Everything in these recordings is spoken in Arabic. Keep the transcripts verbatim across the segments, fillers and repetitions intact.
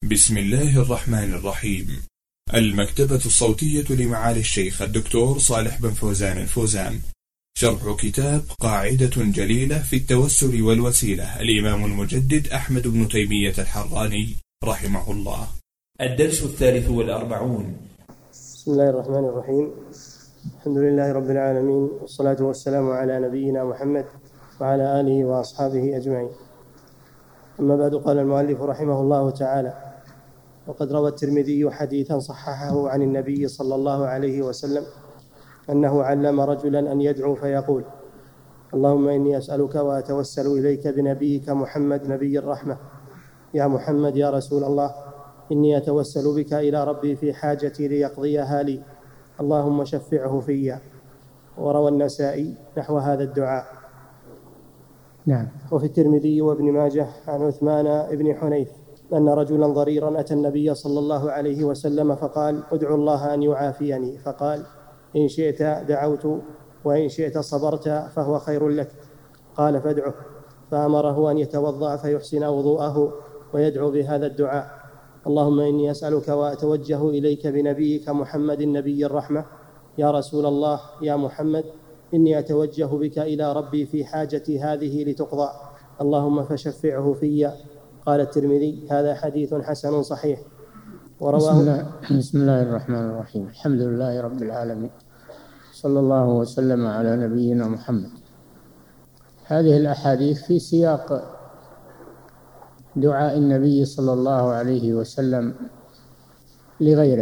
بسم الله الرحمن الرحيم. المكتبة الصوتية لمعالي الشيخ الدكتور صالح بن فوزان الفوزان، شرح كتاب قاعدة جليلة في التوسل والوسيلة، الإمام المجدد أحمد بن تيمية الحراني رحمه الله. الدرس الثالث والأربعون. بسم الله الرحمن الرحيم. الحمد لله رب العالمين، والصلاة والسلام على نبينا محمد وعلى آله وأصحابه أجمعين. أما بعد، قال المؤلف رحمه الله تعالى: وقد روى الترمذي حديثا صححه عن النبي صلى الله عليه وسلم أنه علم رجلا أن يدعو فيقول: اللهم إني أسألك وأتوسل إليك بنبيك محمد نبي الرحمة، يا محمد يا رسول الله، إني أتوسل بك إلى ربي في حاجتي ليقضيها لي، اللهم شفعه في. وروى النسائي نحو هذا الدعاء. نعم. وفي الترمذي وابن ماجه عن عثمان بن حنيف أن رجلا ضريرا أتى النبي صلى الله عليه وسلم فقال: ادعو الله أن يعافيني، فقال: إن شئت دعوت وإن شئت صبرت فهو خير لك. قال: فادعه. فأمره أن يتوضأ فيحسن وضوءه ويدعو بهذا الدعاء: اللهم إني أسألك وأتوجه إليك بنبيك محمد النبي الرحمة، يا رسول الله يا محمد، إني أتوجه بك إلى ربي في حاجتي هذه لتقضى، اللهم فشفعه في. قال الترمذي: هذا حديث حسن صحيح. ورواه بسم الله, بسم الله الرحمن الرحيم. الحمد لله رب العالمين، صلى الله وسلم على نبينا محمد. هذه الأحاديث في سياق دعاء النبي صلى الله عليه وسلم لغيره،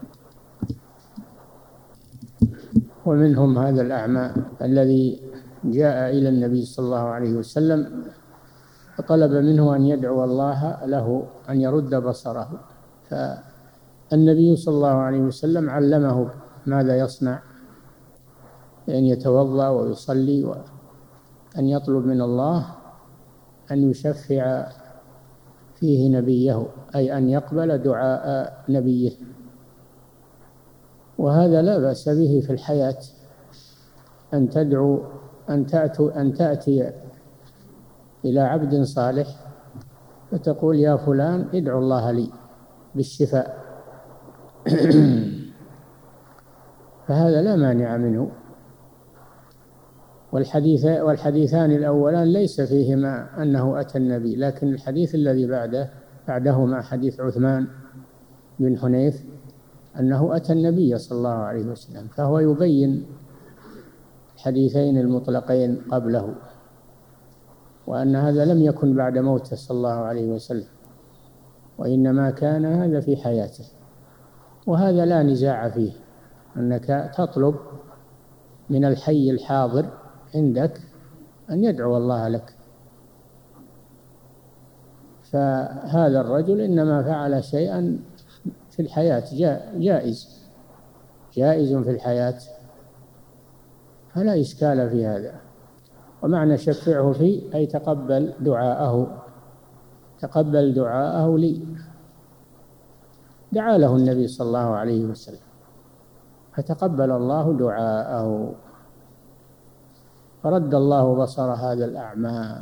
ومنهم هذا الأعمى الذي جاء إلى النبي صلى الله عليه وسلم فطلب منه أن يدعو الله له أن يرد بصره، فالنبي صلى الله عليه وسلم علمه ماذا يصنع، أن يتوضأ ويصلي، وأن يطلب من الله أن يشفع فيه نبيه، أي أن يقبل دعاء نبيه. وهذا لا بأس به في الحياة، أن تدعو أن تأتي, أن تأتي إلى عبد صالح فتقول: يا فلان ادعو الله لي بالشفاء. فهذا لا مانع منه. والحديث والحديثان الأولان ليس فيهما أنه أتى النبي، لكن الحديث الذي بعده بعدهما حديث عثمان بن حنيف أنه أتى النبي صلى الله عليه وسلم، فهو يبين الحديثين المطلقين قبله، وأن هذا لم يكن بعد موته صلى الله عليه وسلم، وإنما كان هذا في حياته. وهذا لا نزاع فيه، أنك تطلب من الحي الحاضر عندك أن يدعو الله لك. فهذا الرجل إنما فعل شيئا في الحياة جائز جائز في الحياة، فلا إشكال في هذا. ومعنى شفعه فيه أي تقبل دعاءه تقبل دعاءه لي. دعا له النبي صلى الله عليه وسلم فتقبل الله دعاءه، فرد الله بصر هذا الأعمى.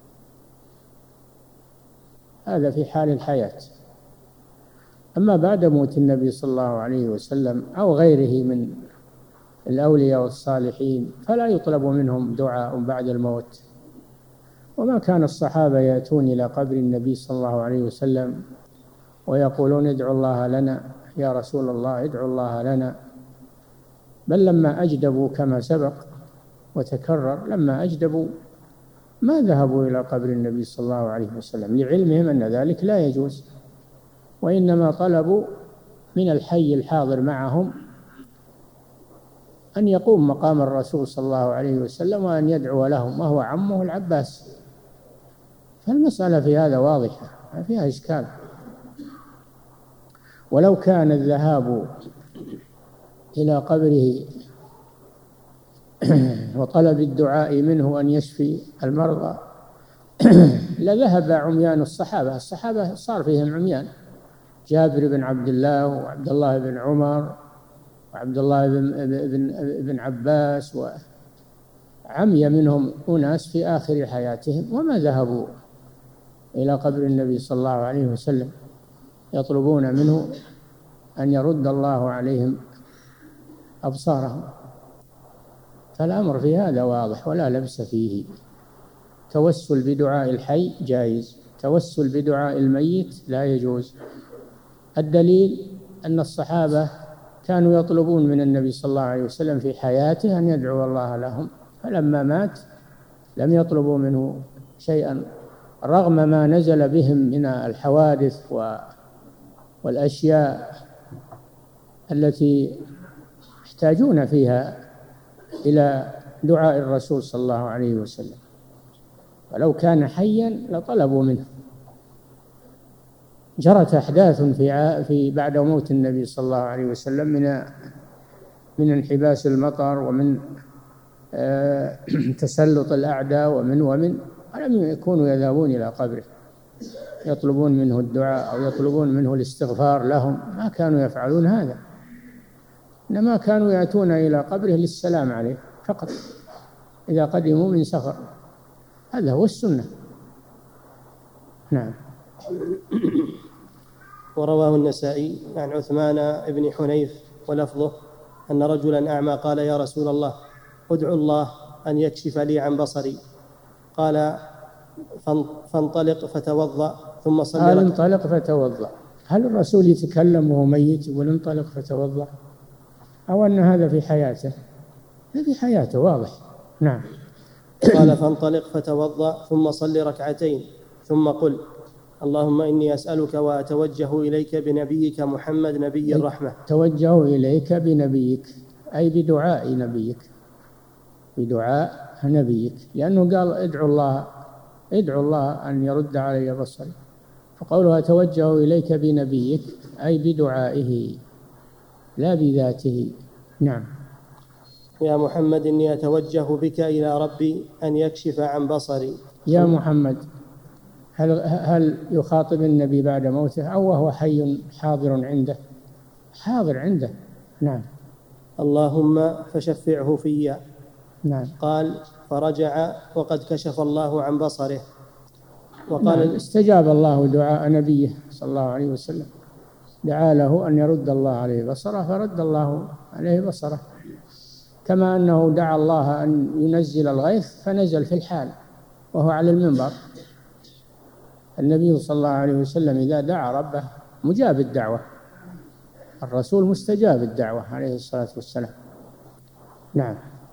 هذا في حال الحياة. أما بعد موت النبي صلى الله عليه وسلم أو غيره من الأولياء والصالحين فلا يطلب منهم دعاء بعد الموت. وما كان الصحابة يأتون إلى قبر النبي صلى الله عليه وسلم ويقولون: ادعوا الله لنا يا رسول الله، ادعوا الله لنا. بل لما أجدبوا كما سبق وتكرر، لما أجدبوا ما ذهبوا إلى قبر النبي صلى الله عليه وسلم لعلمهم أن ذلك لا يجوز، وإنما طلبوا من الحي الحاضر معهم أن يقوم مقام الرسول صلى الله عليه وسلم وأن يدعو لهم، وهو عمه العباس. فالمسألة في هذا واضحة، ما فيها إشكال. ولو كان الذهاب إلى قبره وطلب الدعاء منه أن يشفي المرضى لذهب عميان الصحابة. الصحابة صار فيهم عميان، جابر بن عبد الله وعبد الله بن عمر وعبد الله بن, بن, بن عباس، وعمي منهم أناس في آخر حياتهم وما ذهبوا إلى قبر النبي صلى الله عليه وسلم. يطلبون منه أن يرد الله عليهم أبصارهم. فالأمر في هذا واضح ولا لبس فيه. توسل بدعاء الحي جائز، توسل بدعاء الميت لا يجوز. الدليل أن الصحابة كانوا يطلبون من النبي صلى الله عليه وسلم في حياته أن يدعو الله لهم، فلما مات لم يطلبوا منه شيئا رغم ما نزل بهم من الحوادث والأشياء التي يحتاجون فيها إلى دعاء الرسول صلى الله عليه وسلم. ولو كان حيا لطلبوا منه. جرت أحداث في في بعد موت النبي صلى الله عليه وسلم من من انحباس المطر ومن تسلط الأعداء ومن ومن ولم يكونوا يذهبون إلى قبره يطلبون منه الدعاء أو يطلبون منه الاستغفار لهم، ما كانوا يفعلون هذا، إنما كانوا يأتون إلى قبره للسلام عليه فقط إذا قدموا من سفر. هذا هو السنة. نعم. ورواه النسائي عن عثمان بن حنيف ولفظه أن رجلا أعمى قال: يا رسول الله، ادعو الله أن يكشف لي عن بصري. قال: فانطلق فتوضأ ثم صل قال انطلق فتوضأ. هل الرسول يتكلم وهو ميت يقول انطلق فتوضأ؟ أو أن هذا في حياته؟ في حياته واضح. نعم. قال: فانطلق فتوضأ ثم صل ركعتين ثم قل: اللهم إني أسألك وأتوجه إليك بنبيك محمد نبي الرحمة. توجه إليك بنبيك أي بدعاء نبيك، بدعاء نبيك، لأنه قال ادعو الله ادعو الله أن يرد علي بصري، فقوله أتوجه إليك بنبيك أي بدعائه لا بذاته. نعم. يا محمد إني أتوجه بك إلى ربي أن يكشف عن بصري. يا محمد، هل هل يخاطب النبي بعد موته أو وهو حي حاضر عنده؟ حاضر عنده. نعم. اللهم فشفعه في. نعم. قال: فرجع وقد كشف الله عن بصره. وقال نعم. استجاب الله دعاء نبيه صلى الله عليه وسلم، دعا له أن يرد الله عليه بصره فرد الله عليه بصره، كما أنه دعا الله أن ينزل الغيث فنزل في الحال وهو على المنبر. النبي صلى الله عليه وسلم إذا دعا ربه مجاب الدعوة، الرسول مستجاب الدعوة عليه الصلاة والسلام. نعم.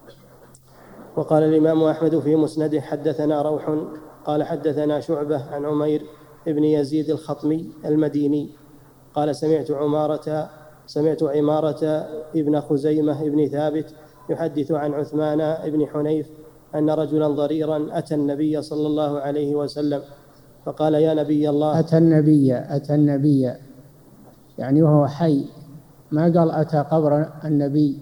وقال الإمام أحمد في مسنده: حدثنا روح قال حدثنا شعبة عن عمير ابن يزيد الخطمي المديني قال: سمعت عمارة سمعت عمارة ابن خزيمة ابن ثابت يحدث عن عثمان ابن حنيف أن رجلا ضريرا أتى النبي صلى الله عليه وسلم فقال: يا نبي الله. أتى النبي أتى النبي يعني وهو حي، ما قال أتى قبر النبي،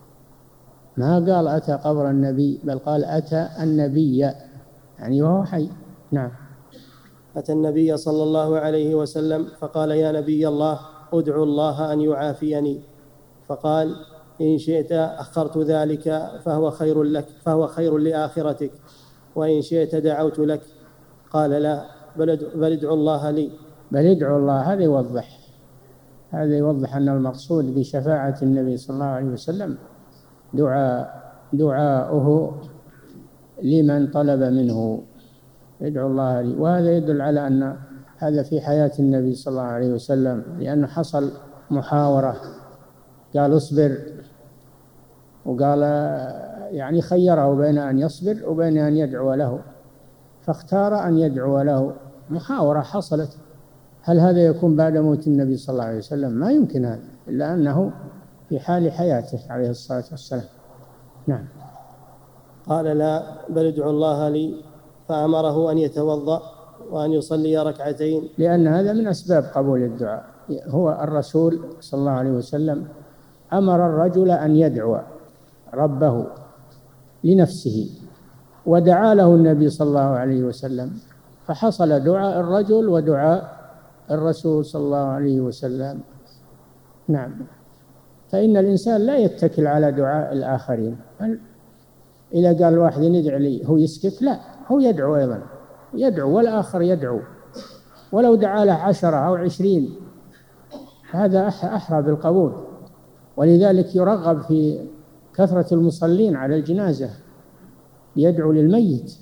ما قال أتى قبر النبي، بل قال أتى النبي يعني وهو حي. نعم. أتى النبي صلى الله عليه وسلم فقال: يا نبي الله، ادعو الله أن يعافيني. فقال: إن شئت أخرت ذلك فهو خير لك فهو خير لآخرتك، وإن شئت دعوت لك. قال: لا، بل ادعو الله لي. بل ادعو الله. هذا يوضح هذا يوضح أن المقصود بشفاعة النبي صلى الله عليه وسلم دعاء دعاؤه لمن طلب منه، ادعو الله لي. وهذا يدل على أن هذا في حياة النبي صلى الله عليه وسلم، لأنه حصل محاورة، قال اصبر، وقال يعني خيره بين أن يصبر وبين أن يدعو له، فاختار أن يدعو له. محاورة حصلت. هل هذا يكون بعد موت النبي صلى الله عليه وسلم؟ ما يمكن هذا، إلا أنه في حال حياته عليه الصلاة والسلام. نعم. قال: لا، بل ادعو الله لي. فأمره أن يتوضأ وأن يصلي ركعتين، لأن هذا من أسباب قبول الدعاء. هو الرسول صلى الله عليه وسلم أمر الرجل أن يدعو ربه لنفسه، ودعا له النبي صلى الله عليه وسلم، فحصل دعاء الرجل ودعاء الرسول صلى الله عليه وسلم. نعم. فإن الإنسان لا يتكل على دعاء الآخرين. إذا قال واحد ندعي لي هو يسكت؟ لا، هو يدعو أيضا، يدعو والآخر يدعو، ولو دعا له عشرة أو عشرين هذا أحرى بالقبول. ولذلك يرغب في كثرة المصلين على الجنازة يدعو للميت،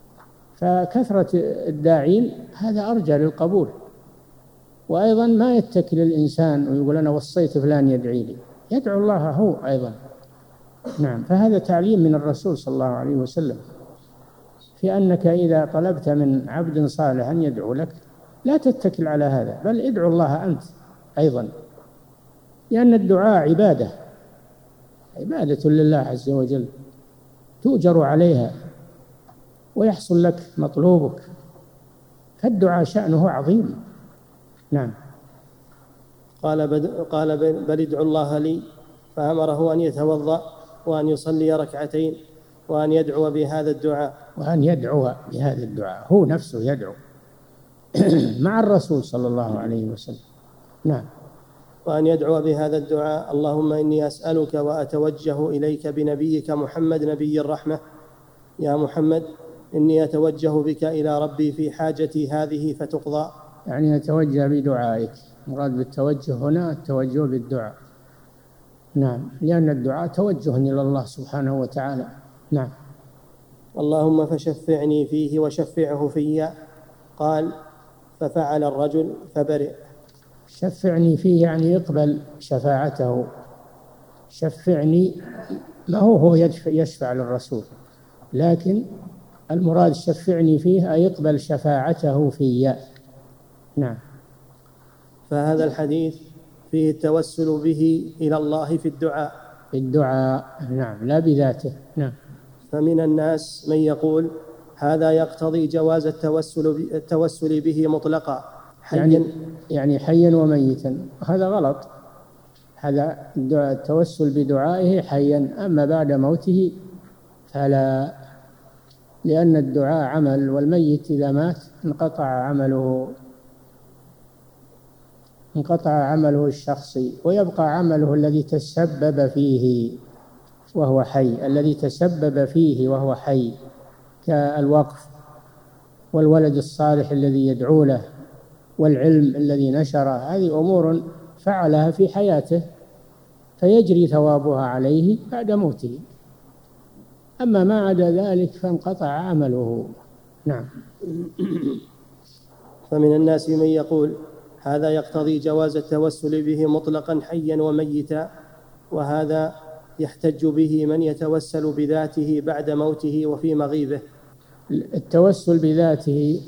فكثرة الداعين هذا أرجى للقبول. وأيضا ما يتكل الإنسان ويقول أنا وصيت فلان يدعي لي، يدعو الله هو أيضا. نعم، فهذا تعليم من الرسول صلى الله عليه وسلم في أنك إذا طلبت من عبد صالح أن يدعو لك لا تتكل على هذا، بل ادعو الله أنت أيضا، لأن الدعاء عبادة عبادة لله عز وجل تؤجر عليها ويحصل لك مطلوبك، فالدعاء شأنه عظيم. نعم. قال بد... قال بل ادعوا الله لي، فأمره أن يتوضأ وأن يصلي ركعتين وأن يدعو بهذا الدعاء وأن يدعو بهذا الدعاء هو نفسه يدعو مع الرسول صلى الله عليه وسلم. نعم. وأن يدعو بهذا الدعاء: اللهم إني أسألك وأتوجه إليك بنبيك محمد نبي الرحمة، يا محمد إني أتوجه بك إلى ربي في حاجتي هذه فتقضى. يعني يتوجه بدعائك، مراد بالتوجه هنا التوجه بالدعاء. نعم، لأن الدعاء توجه إلى الله سبحانه وتعالى. نعم. اللهم فشفعني فيه وشفعه في. قال: ففعل الرجل فبرئ. شفعني فيه يعني يقبل شفاعته. شفعني ما هو هو يشفع للرسول، لكن المراد شفعني فيه أي يقبل شفاعته في. نعم. فهذا الحديث فيه التوسل به إلى الله في الدعاء في الدعاء نعم، لا بذاته. نعم. فمن الناس من يقول هذا يقتضي جواز التوسل التوسل به مطلقا حيا، يعني, يعني حيا وميتا، هذا غلط. هذا التوسل بدعائه حيا، أما بعد موته فلا، لأن الدعاء عمل، والميت إذا مات انقطع عمله انقطع عمله الشخصي، ويبقى عمله الذي تسبب فيه وهو حي، الذي تسبب فيه وهو حي، كالوقف والولد الصالح الذي يدعو له والعلم الذي نشره، هذه أمور فعلها في حياته فيجري ثوابها عليه بعد موته. أما ما عدا ذلك فانقطع عمله. نعم. فمن الناس من يقول هذا يقتضي جواز التوسل به مطلقا حيا وميتا، وهذا يحتج به من يتوسل بذاته بعد موته وفي مغيبه. التوسل بذاته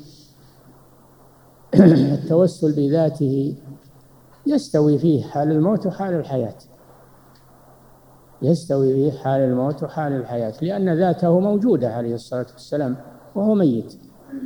التوسل بذاته يستوي فيه حال الموت وحال الحياة، يستوي فيه حال الموت وحال الحياة، لأن ذاته موجودة عليه الصلاة والسلام وهو ميت.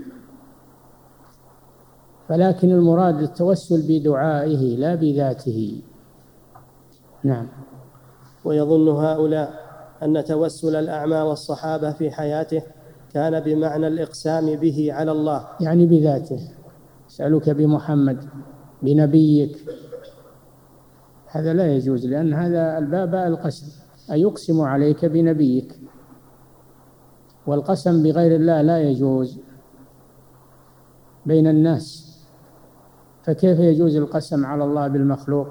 فلكن المراد التوسل بدعائه لا بذاته. نعم. ويظن هؤلاء أن توسل الأعمى والصحابة في حياته كان بمعنى الإقسام به على الله، يعني بذاته، أسألك بمحمد بنبيك، هذا لا يجوز، لأن هذا الباب القسم، أي يقسم عليك بنبيك، والقسم بغير الله لا يجوز بين الناس، فكيف يجوز القسم على الله بالمخلوق؟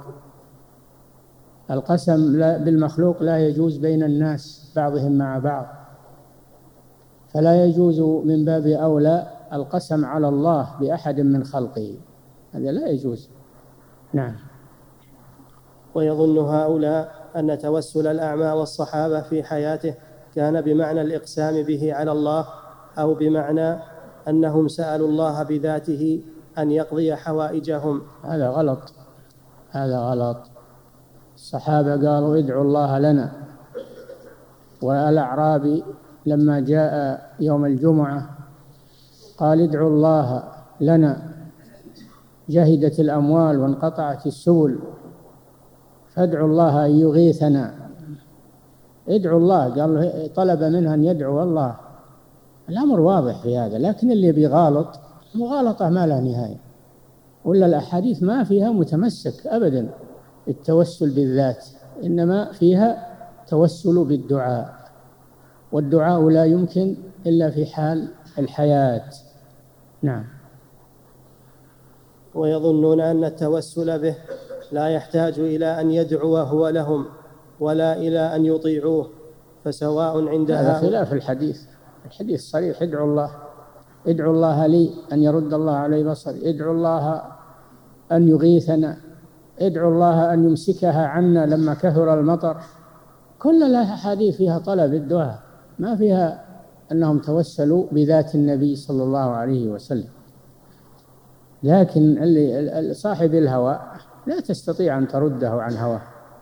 القسم بالمخلوق لا يجوز بين الناس بعضهم مع بعض، فلا يجوز من باب أولى القسم على الله بأحد من خلقه، هذا لا يجوز. نعم. ويظن هؤلاء أن توسل الأعمى والصحابة في حياته كان بمعنى الإقسام به على الله، أو بمعنى أنهم سألوا الله بذاته أن يقضي حوائجهم. هذا غلط، هذا غلط. الصحابة قالوا ادعوا الله لنا، والأعرابي لما جاء يوم الجمعة قال ادعوا الله لنا، جهدت الأموال وانقطعت السبل فادعوا الله أن يغيثنا. ادعوا الله، قال طلب منها أن يدعو الله. الأمر واضح في هذا، لكن اللي بيغالط مغالطة ما لا نهاية، ولا الأحاديث ما فيها متمسك أبدا التوسل بالذات، إنما فيها توسل بالدعاء، والدعاء لا يمكن إلا في حال الحياة. نعم. ويظنون أن التوسل به لا يحتاج إلى أن يدعو هو لهم ولا إلى أن يطيعوه، فسواء عند هذا خلاف الحديث. الحديث صريح: ادعوا الله، ادعوا الله لي أن يرد الله علي بصري، ادعوا الله أن يغيثنا، ادعوا الله أن يمسكها عنا لما كثر المطر. كل الأحاديث فيها طلب الدعاء، ما فيها أنهم توسلوا بذات النبي صلى الله عليه وسلم. لكن اللي صاحب الهوى لا تستطيع أن ترده عن هواه،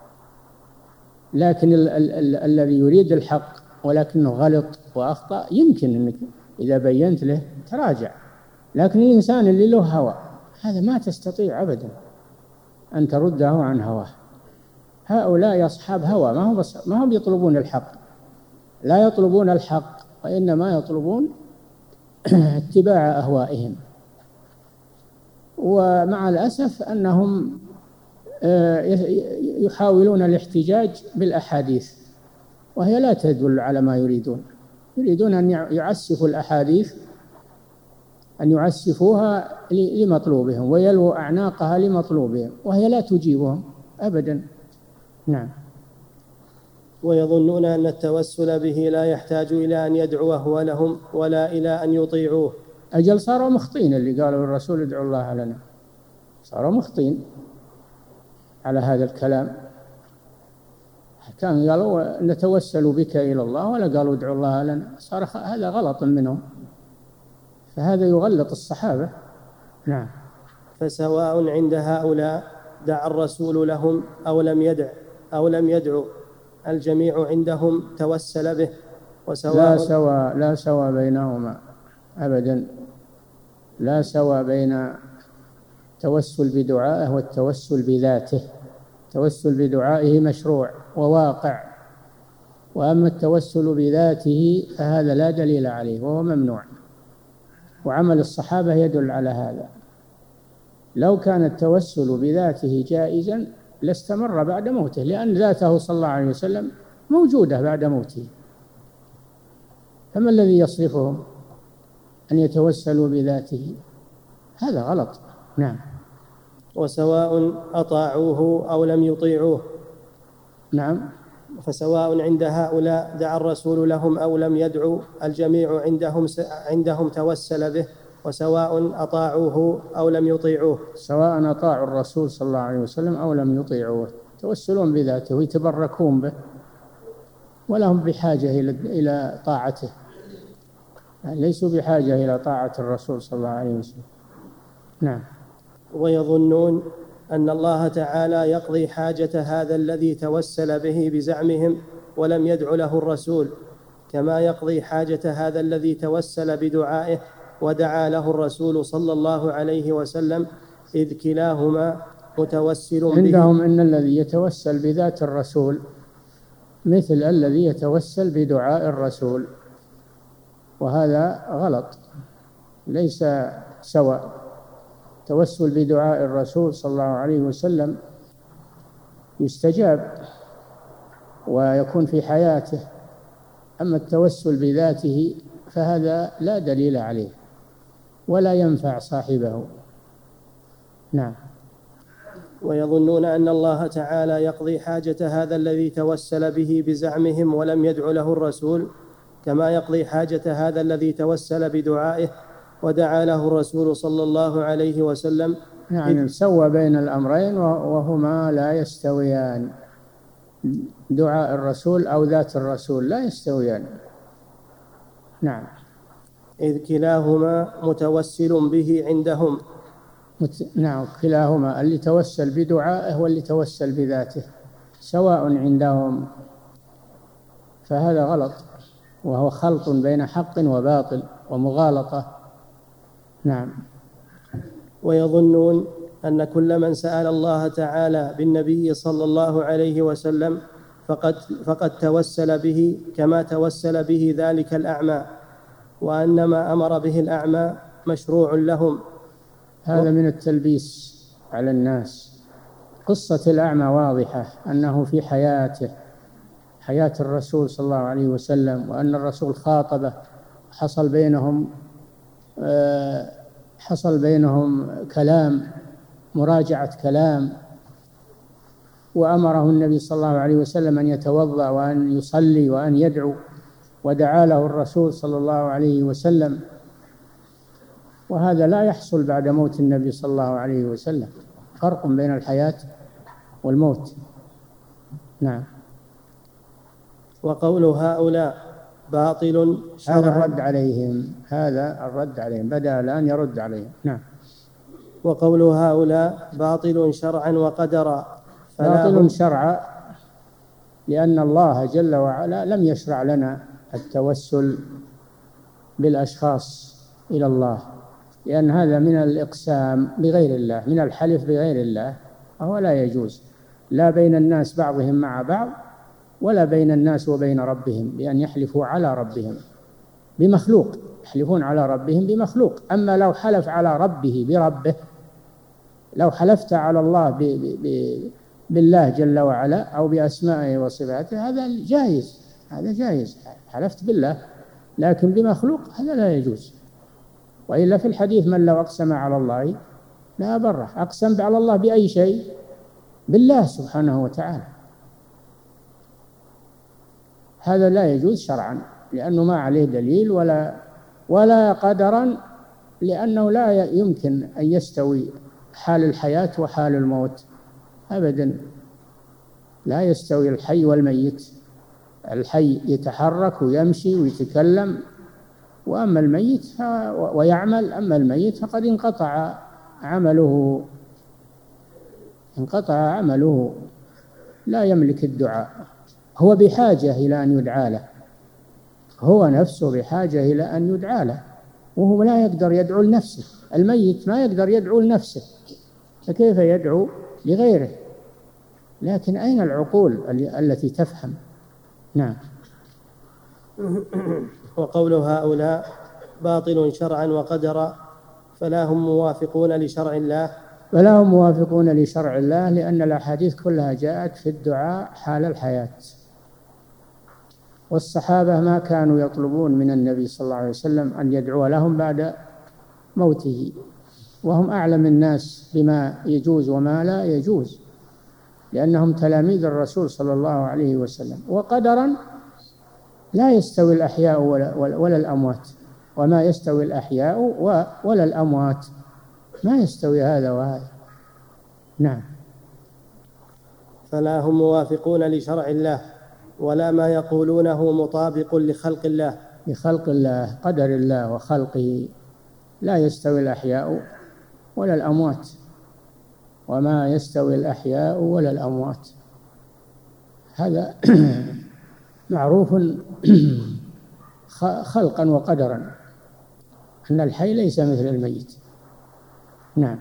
لكن ال- ال- ال- الذي يريد الحق ولكنه غلط وأخطأ يمكن أنك إذا بينت له تراجع. لكن الإنسان اللي له هوى هذا ما تستطيع أبدا أن ترده عن هواه. هؤلاء أصحاب هوى، ما هم بس ما هم يطلبون الحق، لا يطلبون الحق وإنما يطلبون اتباع أهوائهم. ومع الأسف أنهم يحاولون الاحتجاج بالأحاديث وهي لا تدل على ما يريدون. يريدون أن يعسفوا الأحاديث، أن يعسفوها لمطلوبهم ويلووا أعناقها لمطلوبهم، وهي لا تجيبهم أبدا. نعم. ويظنون أن التوسل به لا يحتاج إلى أن يدعو هو لهم ولا إلى أن يطيعوه. أجل صاروا مخطين اللي قالوا الرسول ادعوا الله لنا، صاروا مخطين على هذا الكلام. كان قالوا نتوسل بك إلى الله ولا قالوا ادعوا الله لنا، صار هذا غلط منهم، فهذا يغلط الصحابة. نعم. فسواء عند هؤلاء دعا الرسول لهم أو لم يدع أو لم يدعو، الجميع عندهم توسل به. وسواء لا سوى لا سوى بينهما أبدا، لا سوى بين التوسل بدعائه والتوسل بذاته. التوسل بدعائه مشروع وواقع، وأما التوسل بذاته فهذا لا دليل عليه وهو ممنوع، وعمل الصحابة يدل على هذا. لو كان التوسل بذاته جائزا لاستمر بعد موته، لأن ذاته صلى الله عليه وسلم موجودة بعد موته، فما الذي يصرفهم أن يتوسلوا بذاته؟ هذا غلط. نعم. وسواء أطاعوه أو لم يطيعوه. نعم. فسواء عند هؤلاء دعا الرسول لهم أو لم يدعو، الجميع عندهم عندهم توسل به، وسواء أطاعوه أو لم يطيعوه. سواء أطاعوا الرسول صلى الله عليه وسلم أو لم يطيعوه، توسلون بذاته ويتبركون به، ولا هم بحاجة إلى طاعته، ليسوا بحاجة إلى طاعة الرسول صلى الله عليه وسلم. نعم. ويظنون أن الله تعالى يقضي حاجة هذا الذي توسل به بزعمهم ولم يدع له الرسول، كما يقضي حاجة هذا الذي توسل بدعائه ودعا له الرسول صلى الله عليه وسلم، إذ كلاهما متوسل به. عندهم أن الذي يتوسل بذات الرسول مثل الذي يتوسل بدعاء الرسول، وهذا غلط، ليس سواء. التوسل بدعاء الرسول صلى الله عليه وسلم يستجاب ويكون في حياته، أما التوسل بذاته فهذا لا دليل عليه ولا ينفع صاحبه. نعم. ويظنون أن الله تعالى يقضي حاجة هذا الذي توسل به بزعمهم ولم يدع له الرسول، كما يقضي حاجة هذا الذي توسل بدعائه ودعا له الرسول صلى الله عليه وسلم. يعني سوى بين الأمرين وهما لا يستويان، دعاء الرسول أو ذات الرسول لا يستويان. نعم. إذ كلاهما متوسل به عندهم. مت... نعم، كلاهما، اللي توسل بدعائه واللي توسل بذاته سواء عندهم، فهذا غلط، وهو خلط بين حق وباطل ومغالطة. نعم. ويظنون أن كل من سأل الله تعالى بالنبي صلى الله عليه وسلم فقد, فقد توسل به كما توسل به ذلك الأعمى، وأن ما أمر به الأعمى مشروع لهم. هذا من التلبيس على الناس. قصة الأعمى واضحة، أنه في حياته حياة الرسول صلى الله عليه وسلم، وأن الرسول خاطبه، حصل بينهم حصل بينهم كلام، مراجعة كلام، وأمره النبي صلى الله عليه وسلم أن يتوضأ وأن يصلي وأن يدعو، ودعا له الرسول صلى الله عليه وسلم، وهذا لا يحصل بعد موت النبي صلى الله عليه وسلم. فرق بين الحياة والموت. نعم. وقول هؤلاء باطل شرعا. هذا الرد عليهم، هذا الرد عليهم، بدأ الآن يرد عليهم. نعم. وقول هؤلاء باطل شرعا وقدرا. باطل شرعا لأن الله جل وعلا لم يشرع لنا التوسل بالأشخاص إلى الله، لأن هذا من الإقسام بغير الله، من الحلف بغير الله، وهو لا يجوز لا بين الناس بعضهم مع بعض ولا بين الناس وبين ربهم، بأن يحلفوا على ربهم بمخلوق، يحلفون على ربهم بمخلوق. أما لو حلف على ربه بربه، لو حلفت على الله ب ب ب بالله جل وعلا أو بأسمائه وصفاته هذا جائز، هذا جائز، حلفت بالله. لكن بمخلوق هذا لا يجوز. وإلا في الحديث من لو أقسم على الله لا بره، أقسم على الله بأي شيء؟ بالله سبحانه وتعالى. هذا لا يجوز شرعا لأنه ما عليه دليل ولا ولا قدرا، لأنه لا يمكن أن يستوي حال الحياة وحال الموت أبدا، لا يستوي الحي والميت. الحي يتحرك ويمشي ويتكلم وأما الميت ويعمل، أما الميت فقد انقطع عمله، انقطع عمله، لا يملك الدعاء. هو بحاجة إلى أن يدعى له، هو نفسه بحاجة إلى أن يدعى له، وهو لا يقدر يدعو لنفسه. الميت ما يقدر يدعو لنفسه، فكيف يدعو لغيره؟ لكن أين العقول التي تفهم؟ نعم. وقول هؤلاء باطل شرعا وقدرا فلا هم موافقون لشرع الله. فلا هم موافقون لشرع الله لأن الأحاديث كلها جاءت في الدعاء حال الحياة، والصحابة ما كانوا يطلبون من النبي صلى الله عليه وسلم أن يدعو لهم بعد موته، وهم أعلم الناس بما يجوز وما لا يجوز، لأنهم تلاميذ الرسول صلى الله عليه وسلم. وقدرا لا يستوي الأحياء ولا, ولا الأموات، وما يستوي الأحياء ولا الأموات، ما يستوي هذا وهذا. نعم. فلا هم موافقون لشرع الله ولا ما يقولونه مطابق لخلق الله. لخلق الله، قدر الله وخلقه، لا يستوي الأحياء ولا الأموات، وما يستوي الأحياء ولا الأموات، هذا معروف خلقا وقدرا أن الحي ليس مثل الميت. نعم.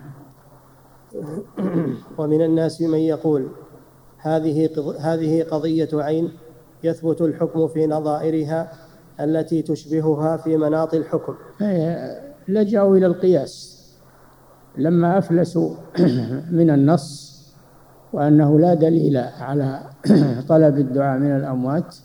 ومن الناس من يقول هذه هذه قضية عين يثبت الحكم في نظائرها التي تشبهها في مناط الحكم. لجأوا إلى القياس لما أفلسوا من النص وأنه لا دليل على طلب الدعاء من الأموات،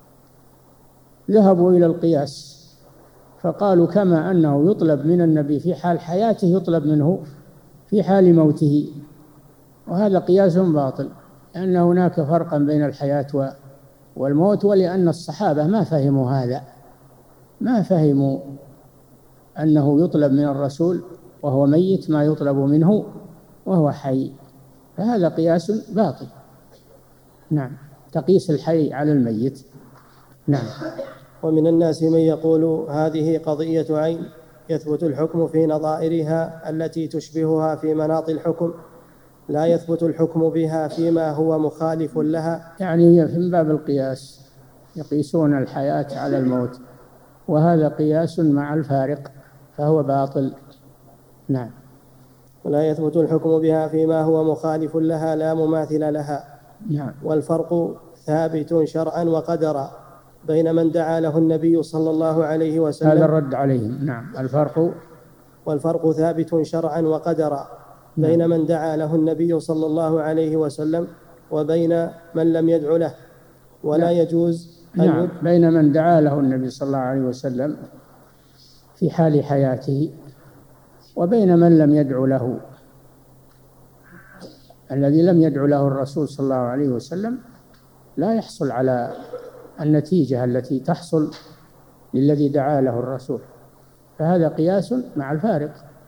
ذهبوا إلى القياس فقالوا كما أنه يطلب من النبي في حال حياته يطلب منه في حال موته، وهذا قياس باطل، لأن هناك فرقا بين الحياة والموت، ولأن الصحابة ما فهموا هذا، ما فهموا أنه يطلب من الرسول وهو ميت ما يطلب منه وهو حي، فهذا قياس باطل. نعم. تقيس الحي على الميت. نعم. ومن الناس من يقول هذه قضية عين يثبت الحكم في نظائرها التي تشبهها في مناط الحكم، لا يثبت الحكم بها فيما هو مخالف لها. يعني من باب القياس يقيسون الحياة على الموت، وهذا قياس مع الفارق فهو باطل. نعم. ولا يثبت الحكم بها فيما هو مخالف لها لا مماثل لها. نعم. والفرق ثابت شرعا وقدرا بين من دعا له النبي صلى الله عليه وسلم. هذا الرد عليهم. نعم. الفرق والفرق ثابت شرعا وقدرا بين نعم. من دعا له النبي صلى الله عليه وسلم وبين من لم يدع له، ولا نعم. يجوز أن نعم. بين من دعا له النبي صلى الله عليه وسلم في حال حياته وبين من لم يدع له. الذي لم يدع له الرسول صلى الله عليه وسلم لا يحصل على النتيجة التي تحصل للذي دعا له الرسول، فهذا قياس مع الفارق.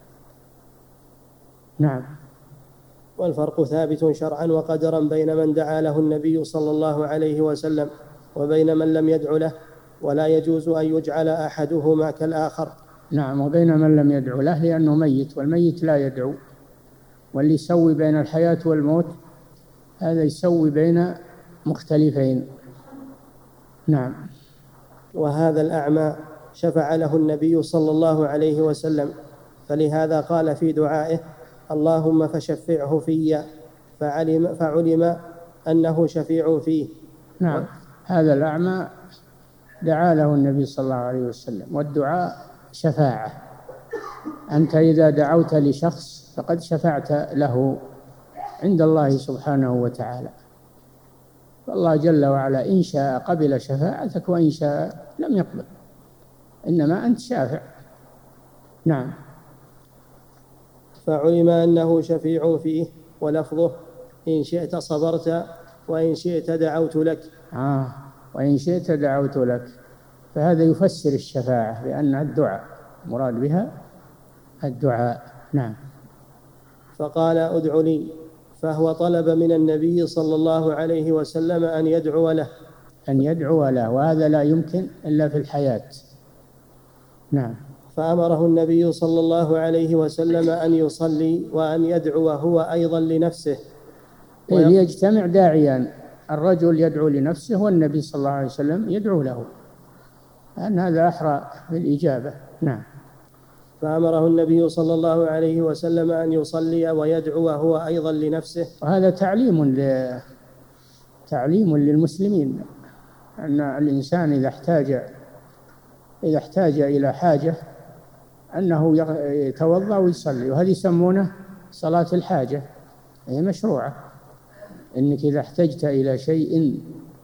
نعم. والفرق ثابت شرعا وقدرا بين من دعا له النبي صلى الله عليه وسلم وبين من لم يدع له، ولا يجوز أن يجعل أحدهما كالآخر. نعم، وبين من لم يدع له لأنه ميت، والميت لا يدعو، واللي يسوي بين الحياة والموت هذا يسوي بين مختلفين. نعم. وهذا الأعمى شفع له النبي صلى الله عليه وسلم، فلهذا قال في دعائه: اللهم فشفعه في، فعلم, فعلم أنه شفيع فيه. نعم. هذا الأعمى دعا له النبي صلى الله عليه وسلم، والدعاء شفاعة. أنت إذا دعوت لشخص فقد شفعت له عند الله سبحانه وتعالى، فالله جل وعلا إن شاء قبل شفاعتك وإن شاء لم يقبل، إنما أنت شافع. نعم. فعلم أنه شفيع فيه، ولفظه: إن شئت صبرت وإن شئت دعوت لك. آه وإن شئت دعوت لك، فهذا يفسر الشفاعة بأنها الدعاء، مراد بها الدعاء. نعم. فقال: ادع لي، فهو طلب من النبي صلى الله عليه وسلم أن يدعو له أن يدعو له وهذا لا يمكن إلا في الحياة. نعم. فأمره النبي صلى الله عليه وسلم أن يصلي وأن يدعو هو أيضا لنفسه، ليجتمع داعيان، الرجل يدعو لنفسه والنبي صلى الله عليه وسلم يدعو له، أن هذا أحرى بالإجابة. نعم. فأمره النبي صلى الله عليه وسلم أن يصلي ويدعو هو أيضا لنفسه. وهذا تعليم ل... تعليم للمسلمين أن الإنسان إذا احتاج إذا احتاج إلى حاجة أنه يتوضأ ويصلي، وهذه يسمونه صلاة الحاجة، هي مشروعة. إنك إذا احتجت إلى شيء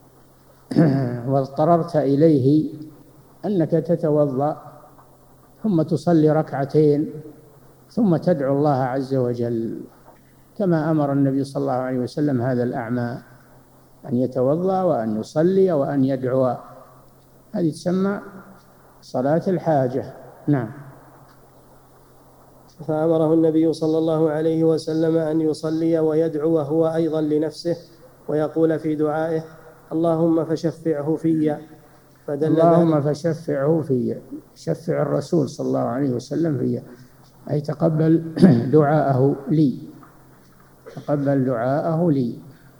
واضطررت إليه أنك تتوضأ ثم تصلي ركعتين ثم تدعو الله عز وجل، كما أمر النبي صلى الله عليه وسلم هذا الأعمى أن يتوضأ وأن يصلي وأن يدعو، هذه تسمى صلاة الحاجة. نعم. فأمره النبي صلى الله عليه وسلم أن يصلي ويدعو هو أيضا لنفسه، ويقول في دعائه: اللهم فشفعه في. فدل اللهم فشفعه في، شفع الرسول صلى الله عليه وسلم في، أي تقبل دعاءه لي، تقبل دعاءه لي.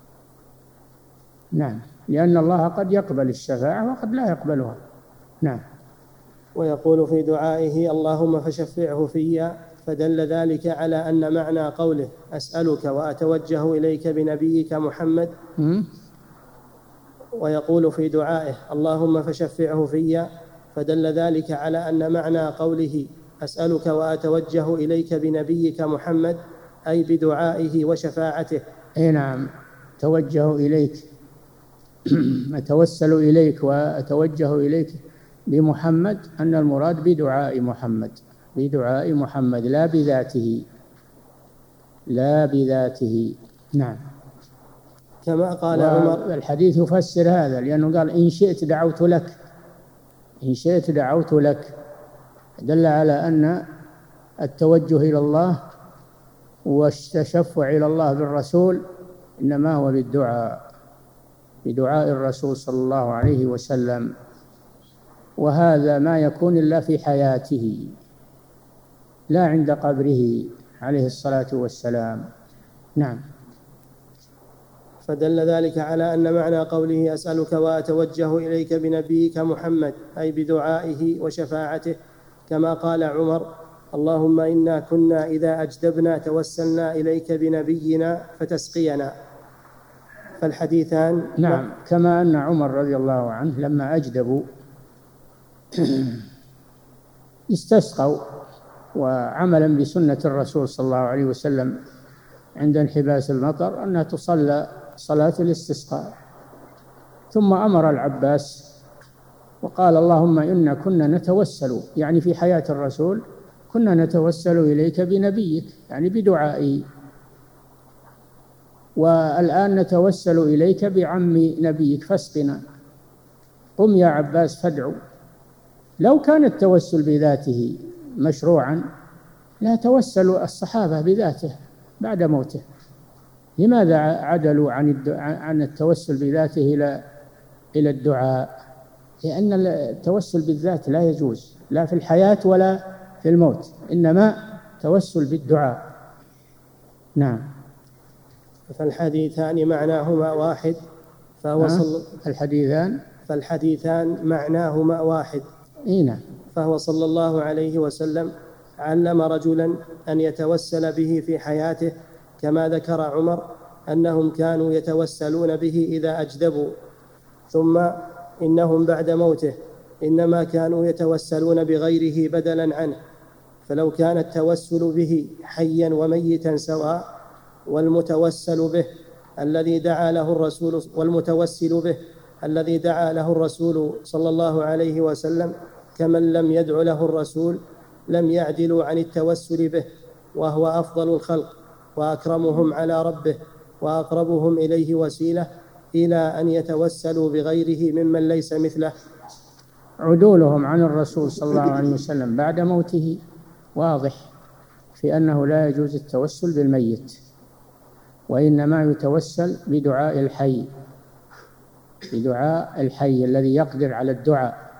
نعم، لأن الله قد يقبل الشفاعة وقد لا يقبلها. نعم. ويقول في دعائه: اللهم فشفعه في، فدل ذلك على أن معنى قوله: أسألك وأتوجه إليك بنبيك محمد. م? ويقول في دعائه: اللهم فشفعه في، فدل ذلك على أن معنى قوله: أسألك وأتوجه إليك بنبيك محمد أي بدعائه وشفاعته. أي نعم، توجه إليك، أتوسل إليك وأتوجه إليك بمحمد، أن المراد بدعاء محمد، بدعاء محمد لا بذاته، لا بذاته. نعم. كما قال عمر، الحديث يفسر هذا، لأنه قال: إن شئت دعوت لك، إن شئت دعوت لك، دل على أن التوجه إلى الله والتشفع إلى الله بالرسول إنما هو بالدعاء، بدعاء الرسول صلى الله عليه وسلم، وهذا ما يكون إلا في حياته لا عند قبره عليه الصلاة والسلام. نعم. فدل ذلك على أن معنى قوله: أسألك وأتوجه إليك بنبيك محمد أي بدعائه وشفاعته، كما قال عمر: اللهم إنا كنا إذا أجدبنا توسلنا إليك بنبينا فتسقينا. فالحديثان نعم، كما أن عمر رضي الله عنه لما أجدبوا استسقوا، وعملا بسنة الرسول صلى الله عليه وسلم عند انحباس المطر أنها تصلى صلاة الاستسقاء، ثم أمر العباس وقال: اللهم إنا كنا نتوسل، يعني في حياة الرسول كنا نتوسل إليك بنبيك، يعني بدعائي. والآن نتوسل إليك بعم نبيك فاسقنا، قم يا عباس فادعو. لو كان التوسل بذاته مشروعا لا توسل الصحابة بذاته بعد موته. لماذا عدلوا عن عن التوسل بذاته إلى إلى الدعاء؟ لأن التوسل بالذات لا يجوز لا في الحياة ولا في الموت، إنما توسل بالدعاء. نعم. فالحديثان معناهما واحد فهو صل... الحديثان فالحديثان معناهما واحد إينا. فهو صلى الله عليه وسلم علم رجلا أن يتوسل به في حياته، كما ذكر عمر أنهم كانوا يتوسلون به إذا أجدبوا، ثم إنهم بعد موته إنما كانوا يتوسلون بغيره بدلا عنه. فلو كان التوسل به حيا وميتا سواء، والمتوسل به الذي دعا له الرسول والمتوسل به الذي دعا له الرسول صلى الله عليه وسلم كمن لم يدع له الرسول، لم يعدلوا عن التوسل به، وهو أفضل الخلق وأكرمهم على ربه وأقربهم إليه وسيلة، إلى أن يتوسلوا بغيره ممن ليس مثله. عدولهم عن الرسول صلى الله عليه وسلم بعد موته واضح في أنه لا يجوز التوسل بالميت، وإنما يتوسل بدعاء الحي، بدعاء الحي الذي يقدر على الدعاء.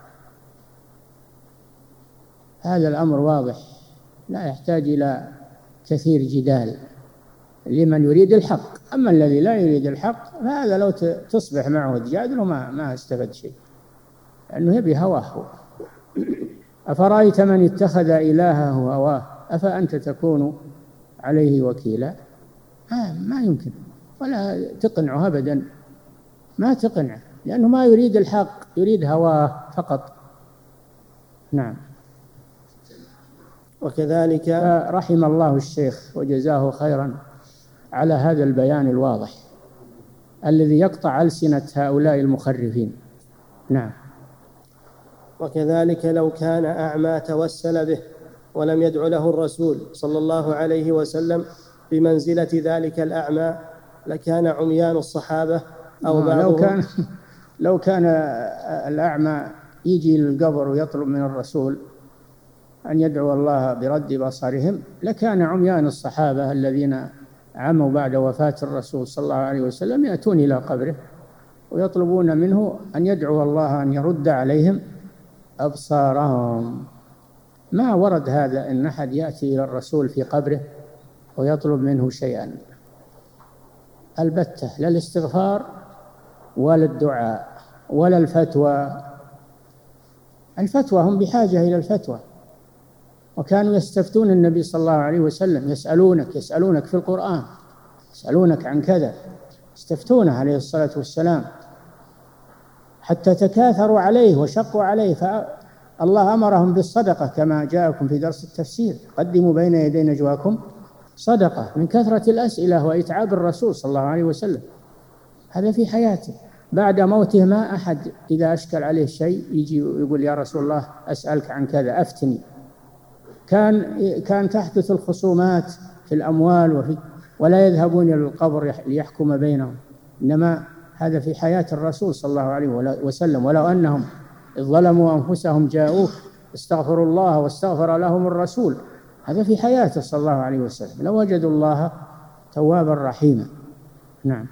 هذا الأمر واضح لا يحتاج إلى كثير جدال لمن يريد الحق. أما الذي لا يريد الحق فهذا لو تصبح معه تجادله ما ما استفاد شيء، لأنه يبي هواه. أفرأيت من اتخذ إلهه هواه أفأنت تكون عليه وكيلا؟ آه ما يمكن، ولا تقنعه أبدا، ما تقنعه، لأنه ما يريد الحق، يريد هواه فقط. نعم. وكذلك رحم الله الشيخ وجزاه خيرا على هذا البيان الواضح الذي يقطع ألسنة هؤلاء المخرفين. نعم. وكذلك لو كان أعمى توسل به ولم يدع له الرسول صلى الله عليه وسلم بمنزلة ذلك الأعمى لكان عميان الصحابة أو بعضهم. لو كان لو كان الأعمى يجي للقبر ويطلب من الرسول أن يدعو الله برد بصرهم لكان عميان الصحابة الذين عموا بعد وفاة الرسول صلى الله عليه وسلم يأتون إلى قبره ويطلبون منه أن يدعو الله أن يرد عليهم أبصارهم. ما ورد هذا أن أحد يأتي إلى الرسول في قبره ويطلب منه شيئا البتة، لا الاستغفار ولا الدعاء ولا الفتوى. الفتوى هم بحاجة إلى الفتوى، وكانوا يستفتون النبي صلى الله عليه وسلم، يسألونك يسألونك في القرآن، يسألونك عن كذا، يستفتونه عليه الصلاة والسلام حتى تكاثروا عليه وشقوا عليه، فالله أمرهم بالصدقة كما جاءكم في درس التفسير، قدموا بين يدي نجواكم صدقة، من كثرة الأسئلة وإتعاب الرسول صلى الله عليه وسلم. هذا في حياته. بعد موته ما أحد إذا أشكل عليه شيء يجي يقول يا رسول الله أسألك عن كذا أفتني. كان كان تحدث الخصومات في الأموال وفي ولا يذهبون إلى القبر ليحكم بينهم، إنما هذا في حياة الرسول صلى الله عليه وسلم. ولو أنهم إذ ظلموا أنفسهم جاءوك استغفروا الله واستغفر لهم الرسول، هذا في حياته صلى الله عليه وسلم، لو وجدوا الله توابا رحيما. نعم.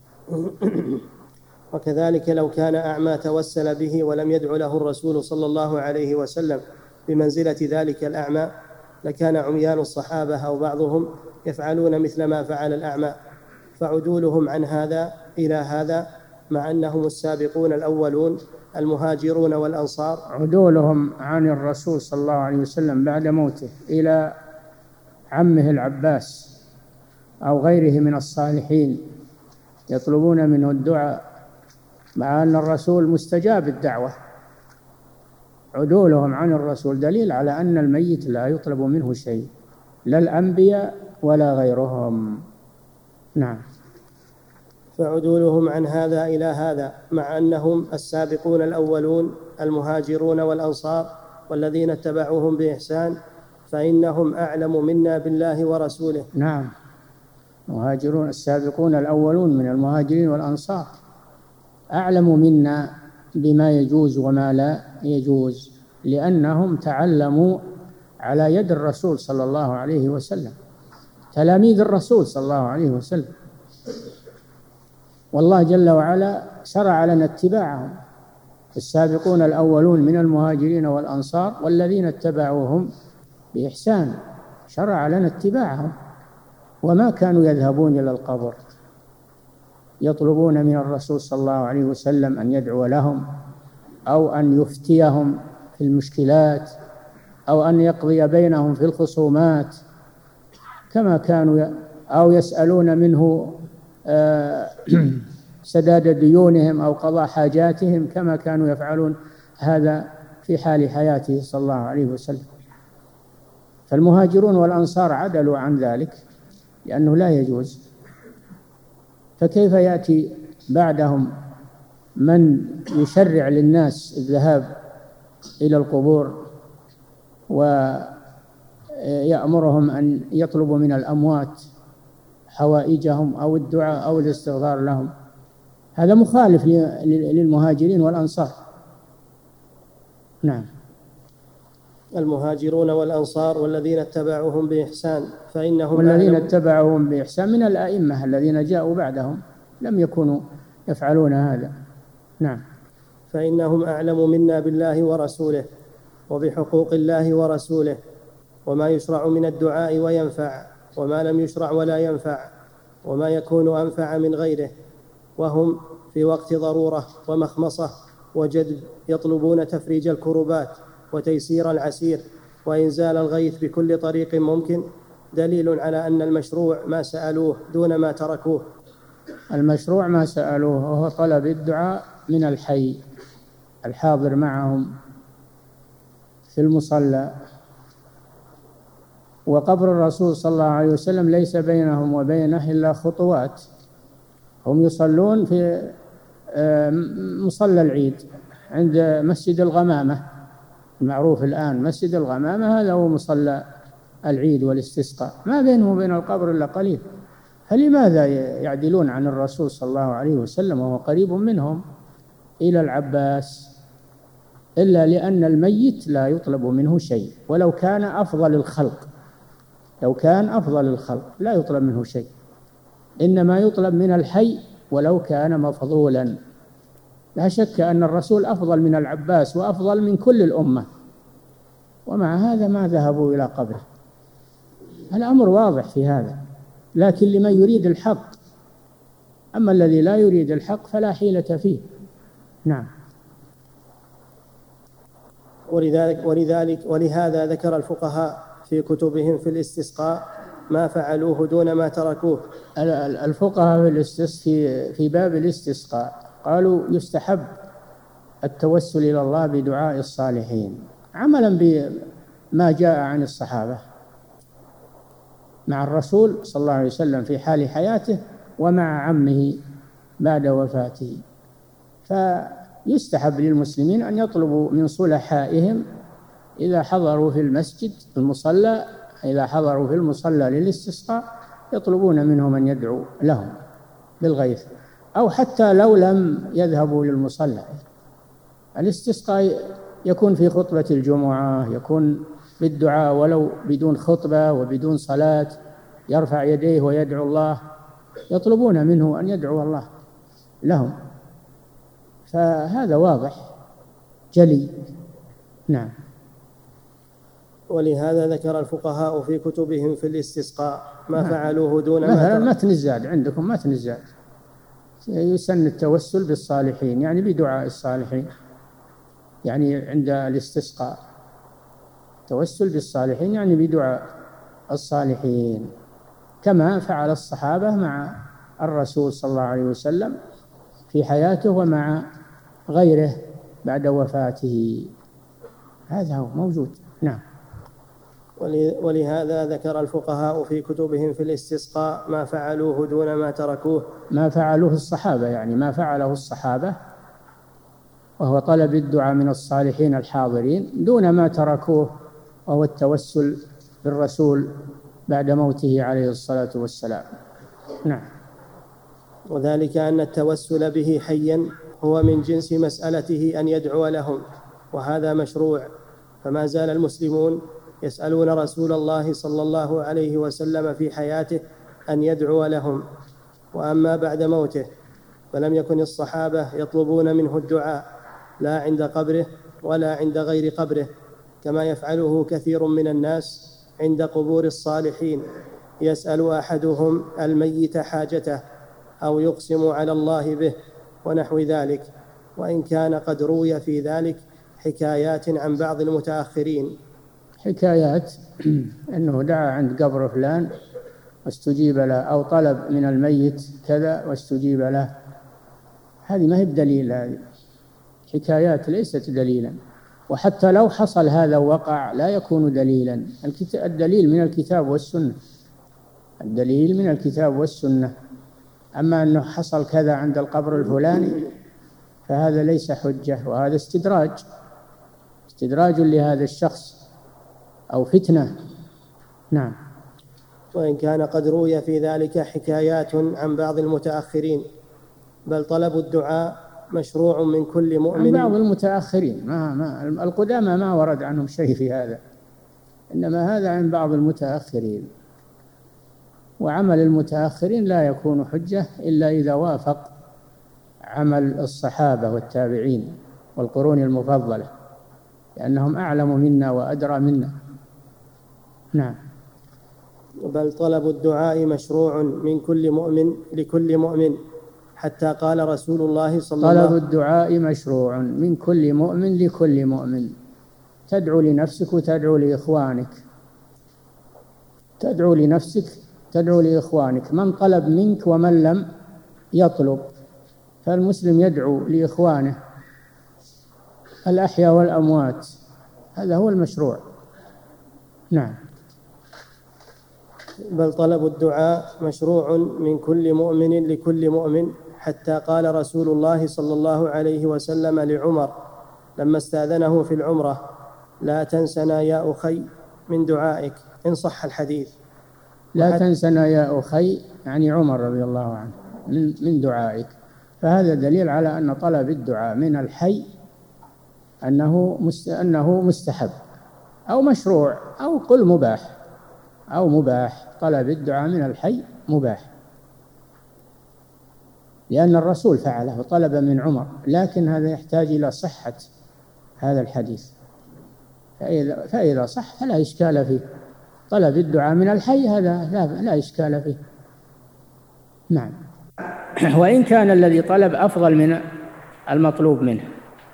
وكذلك لو كان أعمى توسل به ولم يدع له الرسول صلى الله عليه وسلم بمنزلة ذلك الأعمى لكان عميان الصحابة أو بعضهم يفعلون مثل ما فعل الأعمى، فعدولهم عن هذا إلى هذا مع أنهم السابقون الأولون المهاجرون والأنصار. عدولهم عن الرسول صلى الله عليه وسلم بعد موته إلى عمه العباس أو غيره من الصالحين يطلبون منه الدعاء، مع أن الرسول مستجاب الدعوة. عدولهم عن الرسول دليل على أن الميت لا يطلب منه شيء، لا الأنبياء ولا غيرهم. نعم. فعدولهم عن هذا إلى هذا مع أنهم السابقون الأولون المهاجرون والأنصار والذين اتبعوهم بإحسان، فإنهم أعلم منا بالله ورسوله. نعم. المهاجرون السابقون الأولون من المهاجرين والأنصار أعلم منا بما يجوز وما لا يجوز، لأنهم تعلموا على يد الرسول صلى الله عليه وسلم، تلاميذ الرسول صلى الله عليه وسلم، والله جل وعلا شرع لنا اتباعهم. السابقون الأولون من المهاجرين والأنصار والذين اتبعوهم بإحسان، شرع لنا اتباعهم، وما كانوا يذهبون إلى القبر يطلبون من الرسول صلى الله عليه وسلم أن يدعو لهم أو أن يفتيهم في المشكلات أو أن يقضي بينهم في الخصومات كما كانوا، أو يسألون منه سداد ديونهم أو قضاء حاجاتهم كما كانوا يفعلون هذا في حال حياته صلى الله عليه وسلم. فالمهاجرون والأنصار عدلوا عن ذلك لأنه لا يجوز. فكيف يأتي بعدهم من يشرع للناس الذهاب إلى القبور ويأمرهم أن يطلبوا من الأموات حوائجهم أو الدعاء أو الاستغفار لهم؟ هذا مخالف للمهاجرين والأنصار. نعم. المهاجرون والأنصار والذين اتبعوهم بإحسان فإنهم والذين اتبعوهم بإحسان من الأئمة الذين جاءوا بعدهم لم يكونوا يفعلون هذا. نعم. فإنهم أعلم منا بالله ورسوله وبحقوق الله ورسوله، وما يشرع من الدعاء وينفع وما لم يشرع ولا ينفع، وما يكون أنفع من غيره، وهم في وقت ضرورة ومخمصة وجدب يطلبون تفريج الكربات وتيسير العسير وإنزال الغيث بكل طريق ممكن، دليل على أن المشروع ما سألوه دون ما تركوه. المشروع ما سألوه وهو طلب الدعاء من الحي الحاضر معهم في المصلى. وقبر الرسول صلى الله عليه وسلم ليس بينهم وبينه إلا خطوات، هم يصلون في مصلى العيد عند مسجد الغمامة المعروف الآن، مسجد الغمامة هذا هو مصلى العيد والاستسقاء، ما بينه وبين القبر إلا قليل، فلماذا يعدلون عن الرسول صلى الله عليه وسلم وهو قريب منهم إلى العباس؟ إلا لأن الميت لا يطلب منه شيء، ولو كان أفضل الخلق، لو كان أفضل الخلق لا يطلب منه شيء، إنما يطلب من الحي ولو كان مفضولا. لا شك أن الرسول أفضل من العباس وأفضل من كل الأمة، ومع هذا ما ذهبوا إلى قبره. الأمر واضح في هذا، لكن لمن يريد الحق، أما الذي لا يريد الحق فلا حيلة فيه. نعم. ولذلك ولذلك ولهذا ذكر الفقهاء في كتبهم في الاستسقاء ما فعلوه دون ما تركوه. الفقهاء في الاستسقاء في باب الاستسقاء قالوا يستحب التوسل إلى الله بدعاء الصالحين عملا بما جاء عن الصحابة مع الرسول صلى الله عليه وسلم في حال حياته ومع عمه بعد وفاته. فيستحب للمسلمين أن يطلبوا من صلحائهم إذا حضروا في المسجد في المصلى إذا حضروا في المصلى للاستسقاء يطلبون منهم أن يدعوا لهم بالغيث، أو حتى لو لم يذهبوا للمصلى. الاستسقاء يكون في خطبة الجمعة، يكون بالدعاء ولو بدون خطبة وبدون صلاة، يرفع يديه ويدعو الله، يطلبون منه أن يدعو الله لهم، فهذا واضح جلي. نعم. ولهذا ذكر الفقهاء في كتبهم في الاستسقاء ما نعم. فعلوه دون ما مثلا متن الزاد، عندكم متن الزاد يسن التوسل بالصالحين، يعني بدعاء الصالحين، يعني عند الاستسقاء توسل بالصالحين يعني بدعاء الصالحين، كما فعل الصحابة مع الرسول صلى الله عليه وسلم في حياته ومع غيره بعد وفاته. هذا هو موجود. نعم. ولهذا ذكر الفقهاء في كتبهم في الاستسقاء ما فعلوه دون ما تركوه. ما فعلوه الصحابة، يعني ما فعله الصحابة وهو طلب الدعاء من الصالحين الحاضرين دون ما تركوه، وهو التوسل بالرسول بعد موته عليه الصلاة والسلام. نعم. وذلك أن التوسل به حيا هو من جنس مسألته أن يدعو لهم، وهذا مشروع، فما زال المسلمون يسألون رسول الله صلى الله عليه وسلم في حياته أن يدعو لهم. وأما بعد موته فلم يكن الصحابة يطلبون منه الدعاء لا عند قبره ولا عند غير قبره، كما يفعله كثير من الناس عند قبور الصالحين، يسأل أحدهم الميت حاجته أو يقسم على الله به ونحو ذلك، وإن كان قد روي في ذلك حكايات عن بعض المتأخرين. حكايات أنه دعا عند قبر فلان واستجيب له، أو طلب من الميت كذا واستجيب له، هذه ما هي بدليل، هذه حكايات ليست دليلا. وحتى لو حصل هذا وقع لا يكون دليلا، الدليل من الكتاب والسنة، الدليل من الكتاب والسنة. أما أنه حصل كذا عند القبر الفلاني فهذا ليس حجة، وهذا استدراج استدراج لهذا الشخص أو فتنة. نعم. وإن كان قد روي في ذلك حكايات عن بعض المتأخرين، بل طلب الدعاء مشروع من كل مؤمن. عن بعض المتأخرين، ما ما القدامى ما ورد عنهم شيء في هذا، إنما هذا عن بعض المتأخرين. وعمل المتأخرين لا يكون حجة إلا إذا وافق عمل الصحابة والتابعين والقرون المفضلة، لأنهم أعلم منا وأدرى منا. نعم. بل طلب الدعاء مشروع من كل مؤمن لكل مؤمن، حتى قال رسول الله صلى الله عليه وسلم: طلب الدعاء مشروع من كل مؤمن لكل مؤمن. تدعو لنفسك وتدعو لإخوانك، تدعو لنفسك تدعو لإخوانك، من طلب منك ومن لم يطلب. فالمسلم يدعو لإخوانه الأحياء والأموات، هذا هو المشروع. نعم. بل طلب الدعاء مشروع من كل مؤمن لكل مؤمن، حتى قال رسول الله صلى الله عليه وسلم لعمر لما استأذنه في العمرة: لا تنسنا يا أخي من دعائك، إن صح الحديث. لا تنسنا يا أخي، يعني عمر رضي الله عنه، من من دعائك. فهذا دليل على أن طلب الدعاء من الحي أنه أنه مستحب أو مشروع، أو قل مباح، أو مباح. طلب الدعاء من الحي مباح، لأن الرسول فعله وطلب من عمر، لكن هذا يحتاج إلى صحة هذا الحديث، فإذا, فإذا صح فلا إشكال فيه. طلب الدعاء من الحي هذا لا, لا إشكال فيه. نعم. وإن كان الذي طلب أفضل من المطلوب منه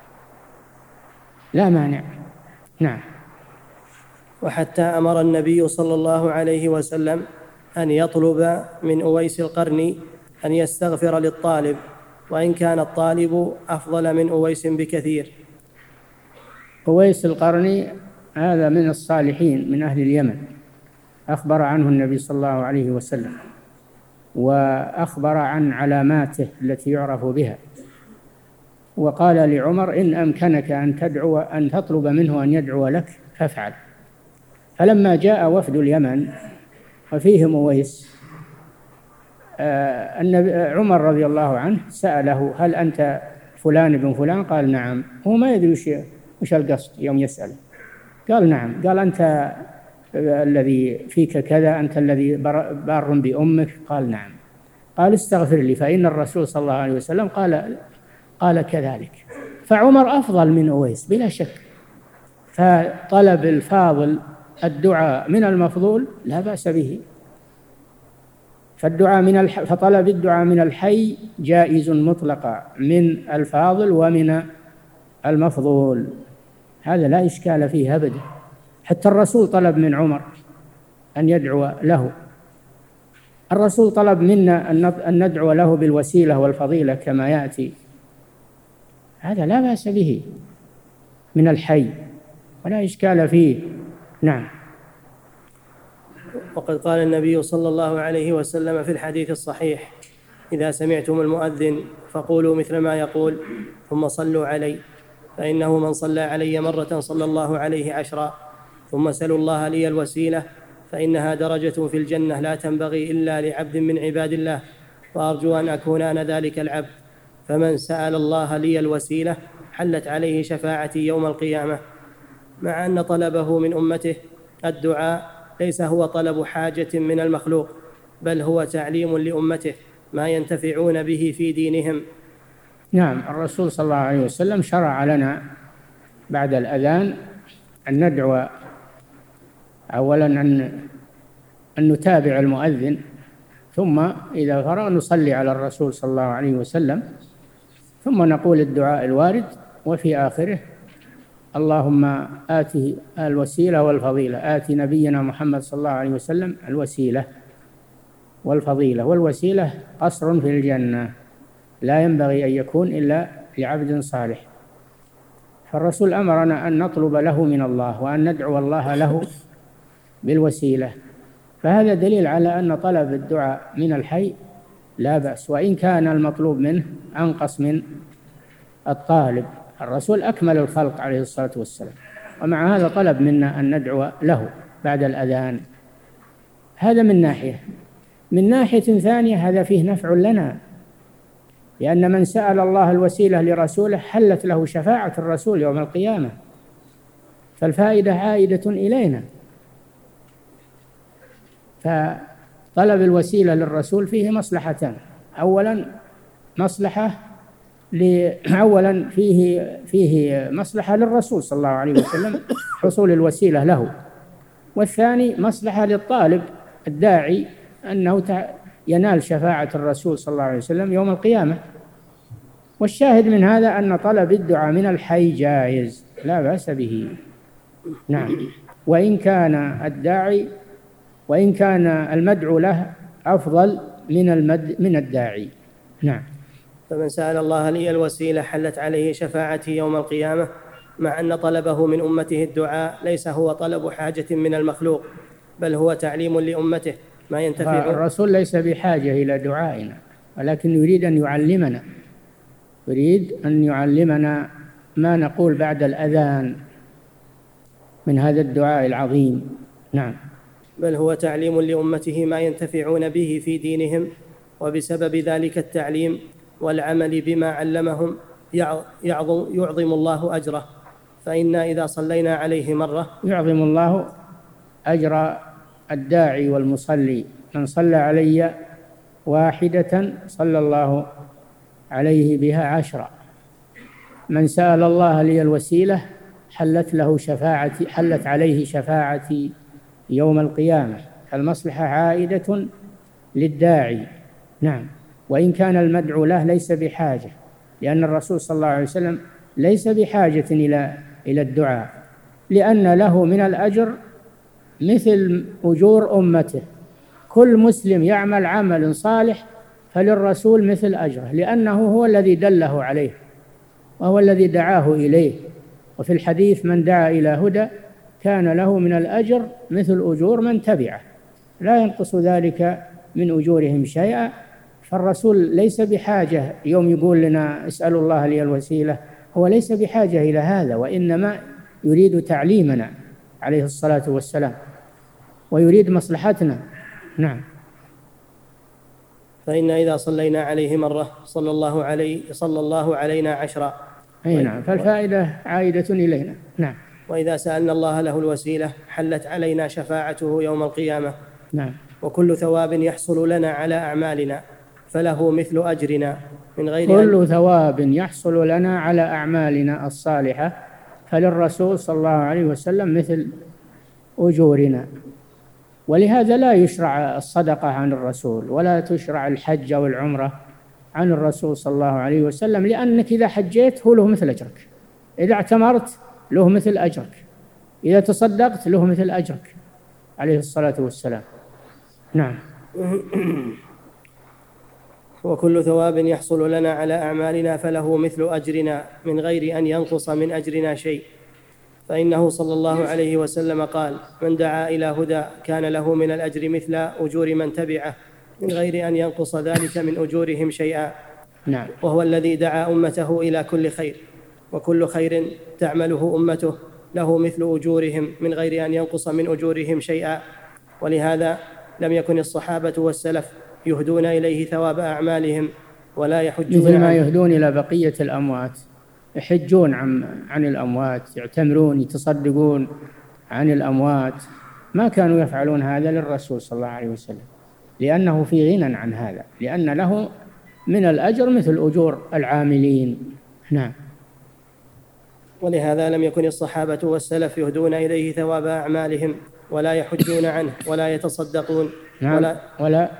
لا مانع. نعم. وحتى أمر النبي صلى الله عليه وسلم أن يطلب من أويس القرني أن يستغفر للطالب، وإن كان الطالب أفضل من أويس بكثير. أويس القرني هذا من الصالحين من أهل اليمن، أخبر عنه النبي صلى الله عليه وسلم، وأخبر عن علاماته التي يعرف بها، وقال لعمر: إن أمكنك أن تدعو أن تطلب منه أن يدعو لك فافعل. فلما جاء وفد اليمن وفيهم أويس، عمر رضي الله عنه سأله: هل أنت فلان بن فلان؟ قال: نعم. هو ما يدري وش القصد يوم يسأله. قال: نعم. قال: أنت الذي فيك كذا، أنت الذي بار بأمك؟ قال: نعم. قال: استغفر لي، فإن الرسول صلى الله عليه وسلم قال قال كذلك. فعمر أفضل من أويس بلا شك، فطلب الفاضل الدعاء من المفضول لا بأس به. فالدعاء من الح... فطلب الدعاء من الحي جائز مطلقا من الفاضل ومن المفضول، هذا لا إشكال فيه أبدا. حتى الرسول طلب من عمر أن يدعو له، الرسول طلب منا أن ندعو له بالوسيلة والفضيلة كما يأتي، هذا لا بأس به من الحي ولا إشكال فيه. نعم. وقد قال النبي صلى الله عليه وسلم في الحديث الصحيح: إذا سمعتم المؤذن فقولوا مثل ما يقول ثم صلوا علي، فإنه من صلى علي مرة صلى الله عليه عشرا، ثم سلوا الله لي الوسيلة فإنها درجة في الجنة لا تنبغي إلا لعبد من عباد الله، وأرجو أن أكون أنا ذلك العبد. فمن سأل الله لي الوسيلة حلت عليه شفاعتي يوم القيامة. مع أن طلبه من أمته الدعاء ليس هو طلب حاجة من المخلوق، بل هو تعليم لأمته ما ينتفعون به في دينهم. نعم، الرسول صلى الله عليه وسلم شرع لنا بعد الأذان أن ندعو أولا أن أن نتابع المؤذن، ثم إذا فرغ نصلي على الرسول صلى الله عليه وسلم، ثم نقول الدعاء الوارد، وفي آخره اللهم آته الوسيلة والفضيلة. آت نبينا محمد صلى الله عليه وسلم الوسيلة والفضيلة. والوسيلة قصر في الجنة لا ينبغي أن يكون إلا لعبد صالح. فالرسول أمرنا أن نطلب له من الله وأن ندعو الله له بالوسيلة، فهذا دليل على أن طلب الدعاء من الحي لا بأس، وإن كان المطلوب منه أنقص من الطالب. الرسول أكمل الخلق عليه الصلاة والسلام، ومع هذا طلب منا أن ندعو له بعد الأذان. هذا من ناحية. من ناحية ثانية هذا فيه نفع لنا، لأن من سأل الله الوسيلة لرسوله حلت له شفاعة الرسول يوم القيامة، فالفائدة عائدة إلينا. فطلب الوسيلة للرسول فيه مصلحتان. أولا مصلحة أولا فيه فيه مصلحة للرسول صلى الله عليه وسلم حصول الوسيلة له، والثاني مصلحة للطالب الداعي أنه ينال شفاعة الرسول صلى الله عليه وسلم يوم القيامة. والشاهد من هذا أن طلب الدعاء من الحي جائز لا بأس به. نعم، وإن كان الداعي وإن كان المدعو له أفضل من المد من الداعي. نعم. فمن سأل الله لي الوسيلة حلت عليه شفاعتي يوم القيامة، مع أن طلبه من أمته الدعاء ليس هو طلب حاجة من المخلوق، بل هو تعليم لأمته ما ينتفع. الرسول ليس بحاجة إلى دعائنا، ولكن يريد أن يعلمنا يريد أن يعلمنا ما نقول بعد الأذان من هذا الدعاء العظيم. نعم. بل هو تعليم لأمته ما ينتفعون به في دينهم، وبسبب ذلك التعليم والعمل بما علمهم يعظم, يعظم الله أجره. فإنا إذا صلينا عليه مرة يعظم الله أجر الداعي والمصلي. من صلى علي واحدة صلى الله عليه بها عشرة. من سأل الله لي الوسيلة حلت له شفاعتي حلت عليه شفاعتي يوم القيامة. المصلحة عائدة للداعي. نعم، وإن كان المدعو له ليس بحاجة، لأن الرسول صلى الله عليه وسلم ليس بحاجة إلى إلى الدعاء، لأن له من الأجر مثل أجور أمته. كل مسلم يعمل عمل صالح فللرسول مثل أجره، لأنه هو الذي دله عليه وهو الذي دعاه إليه. وفي الحديث من دعا إلى هدى كان له من الأجر مثل أجور من تبعه، لا ينقص ذلك من أجورهم شيئا. فالرسول ليس بحاجة يوم يقول لنا اسألوا الله لي الوسيلة، هو ليس بحاجة إلى هذا، وإنما يريد تعليمنا عليه الصلاة والسلام ويريد مصلحتنا. نعم. فإن إذا صلينا عليه مرة صلى الله عليه صلى الله علينا عشرا. أي نعم، فالفائدة عائدة إلينا. نعم. وإذا سألنا الله له الوسيلة حلت علينا شفاعته يوم القيامة. نعم. وكل ثواب يحصل لنا على أعمالنا فله مثل أجرنا من غير كل أن... ثواب يحصل لنا على أعمالنا الصالحة فللرسول صلى الله عليه وسلم مثل أجورنا. ولهذا لا يشرع الصدقة عن الرسول، ولا تشرع الحج أو العمرة عن الرسول صلى الله عليه وسلم، لأنك إذا حجيت هو له مثل أجرك، إذا اعتمرت له مثل أجرك، إذا تصدقت له مثل أجرك عليه الصلاة والسلام. نعم. وكل ثواب يحصل لنا على أعمالنا فله مثل أجرنا من غير أن ينقص من أجرنا شيء. فإنه صلى الله عليه وسلم قال من دعا إلى هدى كان له من الأجر مثل أجور من تبعه من غير أن ينقص ذلك من أجورهم شيئا. نعم. وهو الذي دعا أمته إلى كل خير، وكل خير تعمله أمته له مثل أجورهم من غير أن ينقص من أجورهم شيئا. ولهذا لم يكن الصحابة والسلف يهدون إليه ثواب أعمالهم ولا يحجون مثل ما يهدون إلى بقية الأموات، يحجون عن, عن الأموات، يعتمرون، يتصدقون عن الأموات. ما كانوا يفعلون هذا للرسول صلى الله عليه وسلم، لأنه في غنى عن هذا، لأن له من الأجر مثل أجور العاملين. نعم. ولهذا لم يكن الصحابة والسلف يهدون إليه ثواب أعمالهم ولا يحجون عنه ولا يتصدقون. نعم. ولا, ولا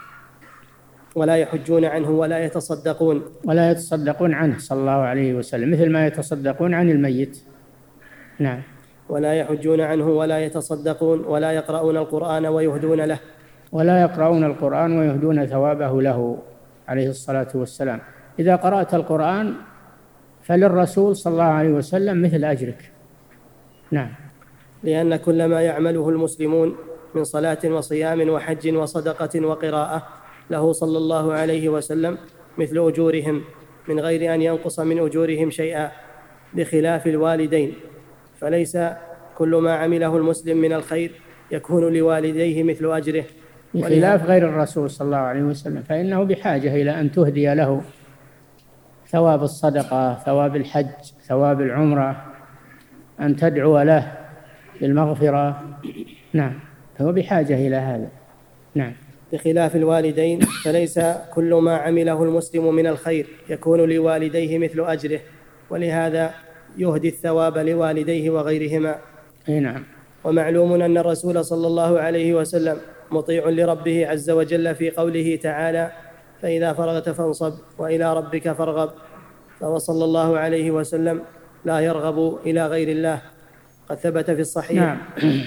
ولا يحجون عنه ولا يتصدقون ولا يتصدقون عنه صلى الله عليه وسلم، مثل ما يتصدقون عن الميت. نعم. ولا يحجون عنه ولا يتصدقون ولا يقرؤون القرآن ويهدون له ولا يقرؤون القرآن ويهدون ثوابه له عليه الصلاة والسلام. إذا قرأت القرآن فللرسول صلى الله عليه وسلم مثل أجرك. نعم. لأن كل ما يعمله المسلمون من صلاة وصيام وحج وصدقة وقراءة له صلى الله عليه وسلم مثل أجورهم من غير أن ينقص من أجورهم شيئا، بخلاف الوالدين، فليس كل ما عمله المسلم من الخير يكون لوالديه مثل أجره، بخلاف غير الرسول صلى الله عليه وسلم، فإنه بحاجة إلى أن تهدي له ثواب الصدقة، ثواب الحج، ثواب العمرة، أن تدعو له بالمغفرة. نعم، هو بحاجة إلى هذا. نعم. بخلاف الوالدين فليس كل ما عمله المسلم من الخير يكون لوالديه مثل أجره، ولهذا يهدي الثواب لوالديه وغيرهما. نعم. ومعلوم أن الرسول صلى الله عليه وسلم مطيع لربه عز وجل في قوله تعالى: فإذا فرغت فانصب وإلى ربك فارغب، فهو صلى الله عليه وسلم لا يرغب إلى غير الله، قد ثبت في الصحيح. نعم.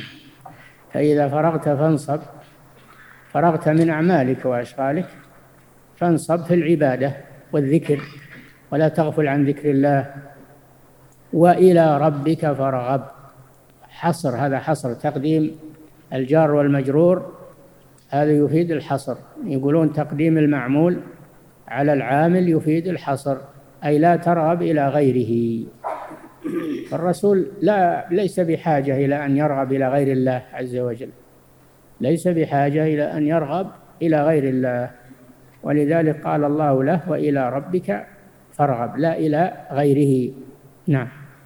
فإذا فرغت فانصب، فرغت من أعمالك وأشغالك، فانصب في العبادة والذكر، ولا تغفل عن ذكر الله. وإلى ربك فارغب، حصر، هذا حصر، تقديم الجار والمجرور هذا يفيد الحصر. يقولون تقديم المعمول على العامل يفيد الحصر، أي لا ترغب إلى غيره. الرسول لا ليس بحاجة إلى أن يرغب إلى غير الله عز وجل، ليس بحاجة إلى أن يرغب إلى غير الله، ولذلك قال الله له: وإلى ربك فارغب، لا إلى غيره. نعم.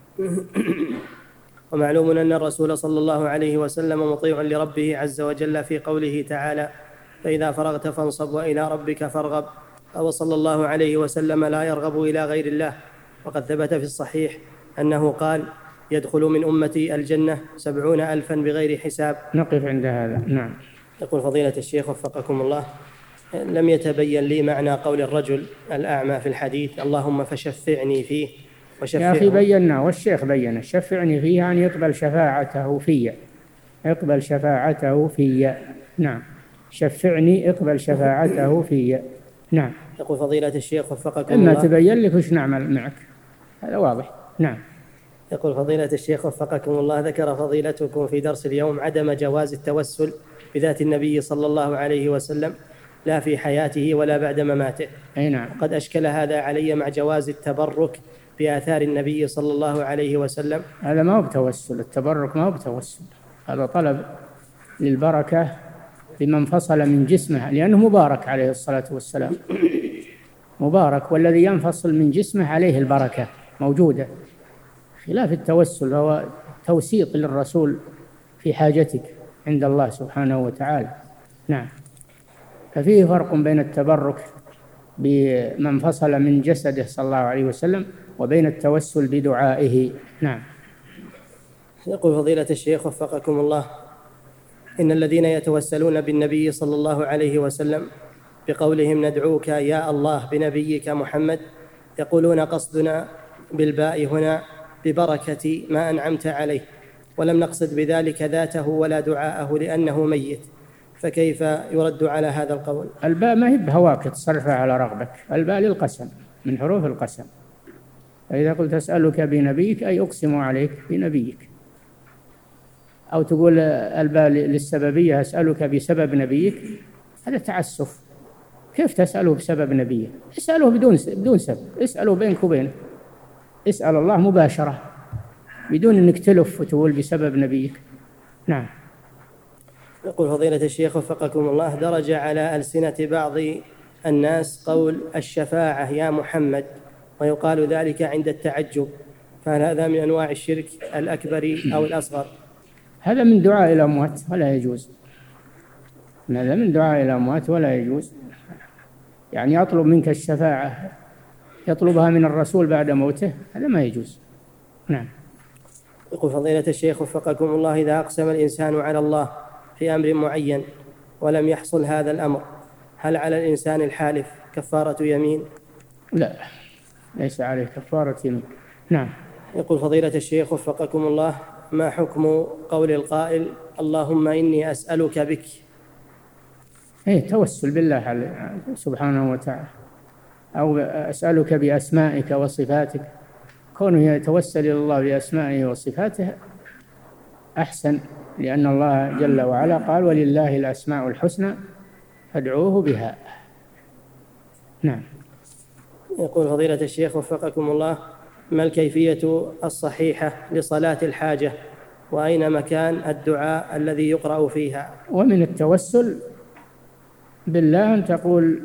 ومعلوم أن الرسول صلى الله عليه وسلم مطيع لربه عز وجل في قوله تعالى: فإذا فرغت فانصب وإلى ربك فارغب، أو صلى الله عليه وسلم لا يرغب إلى غير الله. وقد ثبت في الصحيح أنه قال: يدخل من أمتي الجنة سبعون ألفا بغير حساب. نقف عند هذا. نعم. يقول فضيلة الشيخ وفقكم الله: لم يتبين لي معنى قول الرجل الأعمى في الحديث: اللهم فشفعني فيه. يا أخي بينا، والشيخ بين: شفعني فيه أن يقبل شفاعته في، اقبل شفاعته في. نعم، شفعني اقبل شفاعته في. نعم. يقول فضيلة الشيخ وفقكم إما الله: تبين لك وش نعمل معك، هذا واضح. نعم. يقول فضيلة الشيخ وفقكم الله: ذكر فضيلتكم في درس اليوم عدم جواز التوسل بذات النبي صلى الله عليه وسلم لا في حياته ولا بعد مماته. أي نعم. قد أشكل هذا علي مع جواز التبرك بآثار النبي صلى الله عليه وسلم. هذا ما هو بتوسل، التبرك ما هو بتوسل، هذا طلب للبركة بمن فصل من جسمه، لأنه مبارك عليه الصلاة والسلام، مبارك، والذي ينفصل من جسمه عليه البركة موجودة، خلاف التوسل هو توسيط للرسول في حاجتك عند الله سبحانه وتعالى. نعم. ففيه فرق بين التبرك بمن فصل من جسده صلى الله عليه وسلم وبين التوسل بدعائه. نعم. يقول فضيلة الشيخ وفقكم الله: إن الذين يتوسلون بالنبي صلى الله عليه وسلم بقولهم ندعوك يا الله بنبيك محمد، يقولون قصدنا بالباء هنا ببركة ما أنعمت عليه، ولم نقصد بذلك ذاته ولا دعاءه لأنه ميت، فكيف يرد على هذا القول؟ الباء ما هي بهواك تصرفها على رغبك، الباء للقسم، من حروف القسم. فإذا قلت أسألك بنبيك أي أقسم عليك بنبيك، أو تقول الباء للسببية أسألك بسبب نبيك، هذا تعسف. كيف تسأله بسبب نبيه؟ اسأله بدون بدون سبب، اسأله بينك وبينه، اسأل الله مباشرة بدون أنك تلف وتقول بسبب نبيك. نعم. يقول فضيلة الشيخ وفقكم الله: درج على ألسنة بعض الناس قول الشفاعة يا محمد، ويقال ذلك عند التعجب، فهل هذا من أنواع الشرك الأكبر أو الأصغر؟ هذا من دعاء الأموات ولا يجوز. هذا من دعاء الأموات ولا يجوز. يعني يطلب منك الشفاعة، يطلبها من الرسول بعد موته، هذا ما يجوز. نعم. يقول فضيلة الشيخ وفقكم الله: إذا أقسم الإنسان على الله في أمر معين ولم يحصل هذا الأمر، هل على الإنسان الحالف كفارة يمين؟ لا، ليس عليه كفارة يمين. نعم. يقول فضيلة الشيخ وفقكم الله: ما حكم قول القائل اللهم إني أسألك بك؟ إيه، توسل بالله سبحانه وتعالى، أو أسألك بأسمائك وصفاتك. كونه يتوسل إلى الله بأسمائه وصفاته أحسن، لأن الله جل وعلا قال ولله الأسماء الحسنى فادعوه بها. نعم. يقول فضيلة الشيخ وفقكم الله: ما الكيفية الصحيحة لصلاة الحاجة، وأين مكان الدعاء الذي يقرأ فيها؟ ومن التوسل بالله أن تقول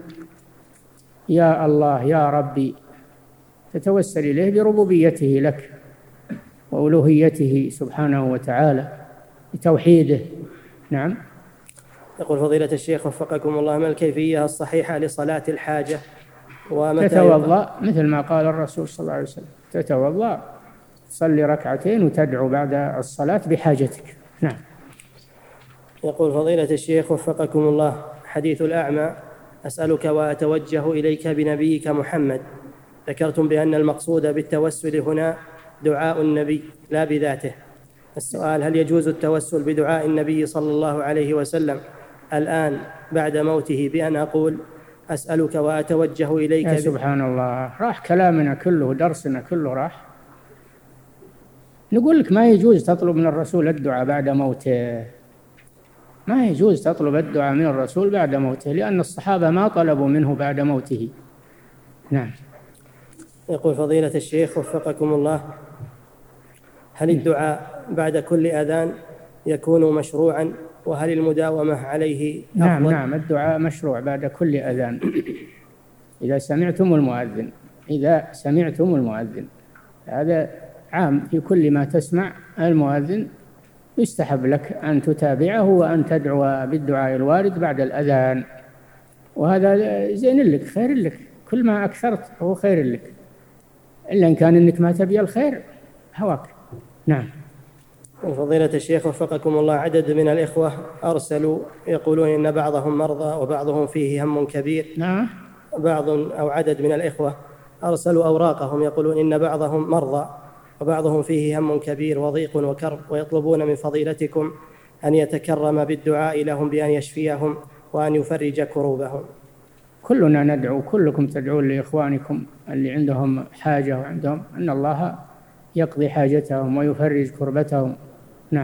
يا الله يا ربي، تتوسل إليه بربوبيته لك وألوهيته سبحانه وتعالى، بتوحيده. نعم. يقول فضيلة الشيخ وفقكم الله: ما الكيفية الصحيحة لصلاة الحاجة، ومتى تتوضأ مثل ما قال الرسول صلى الله عليه وسلم، تتوضأ تصلي ركعتين وتدعو بعد الصلاة بحاجتك. نعم. يقول فضيلة الشيخ وفقكم الله: حديث الأعمى أسألك وأتوجه إليك بنبيك محمد، ذكرتم بأن المقصود بالتوسل هنا دعاء النبي لا بذاته. السؤال: هل يجوز التوسل بدعاء النبي صلى الله عليه وسلم الآن بعد موته بأن أقول أسألك وأتوجه إليك؟ يا سبحان الله، راح كلامنا كله، درسنا كله راح. نقول لك ما يجوز تطلب من الرسول الدعاء بعد موته، ما يجوز تطلب الدعاء من الرسول بعد موته، لأن الصحابة ما طلبوا منه بعد موته. نعم. يقول فضيلة الشيخ وفقكم الله: هل الدعاء بعد كل أذان يكون مشروعا، وهل المداومة عليه أفضل؟ نعم نعم، الدعاء مشروع بعد كل أذان إذا سمعتم المؤذن، إذا سمعتم المؤذن، هذا عام في كل ما تسمع المؤذن، يستحب لك أن تتابعه وأن تدعو بالدعاء الوارد بعد الأذان، وهذا زين لك، خير لك، كل ما أكثرت هو خير لك، إلا إن كان إنك ما تبي الخير هواك. نعم. فضيلة الشيخ وفقكم الله: عدد من الإخوة أرسلوا يقولون إن بعضهم مرضى وبعضهم فيه هم كبير. نعم. بعض أو عدد من الإخوة أرسلوا أوراقهم يقولون إن بعضهم مرضى وبعضهم فيه هم كبير وضيق وكرب، ويطلبون من فضيلتكم أن يتكرم بالدعاء لهم بأن يشفيهم وأن يفرج كروبهم. كلنا ندعو، كلكم تدعون لإخوانكم اللي عندهم حاجة وعندهم أن الله يقضي حاجتهم ويفرج كربتهم. نعم.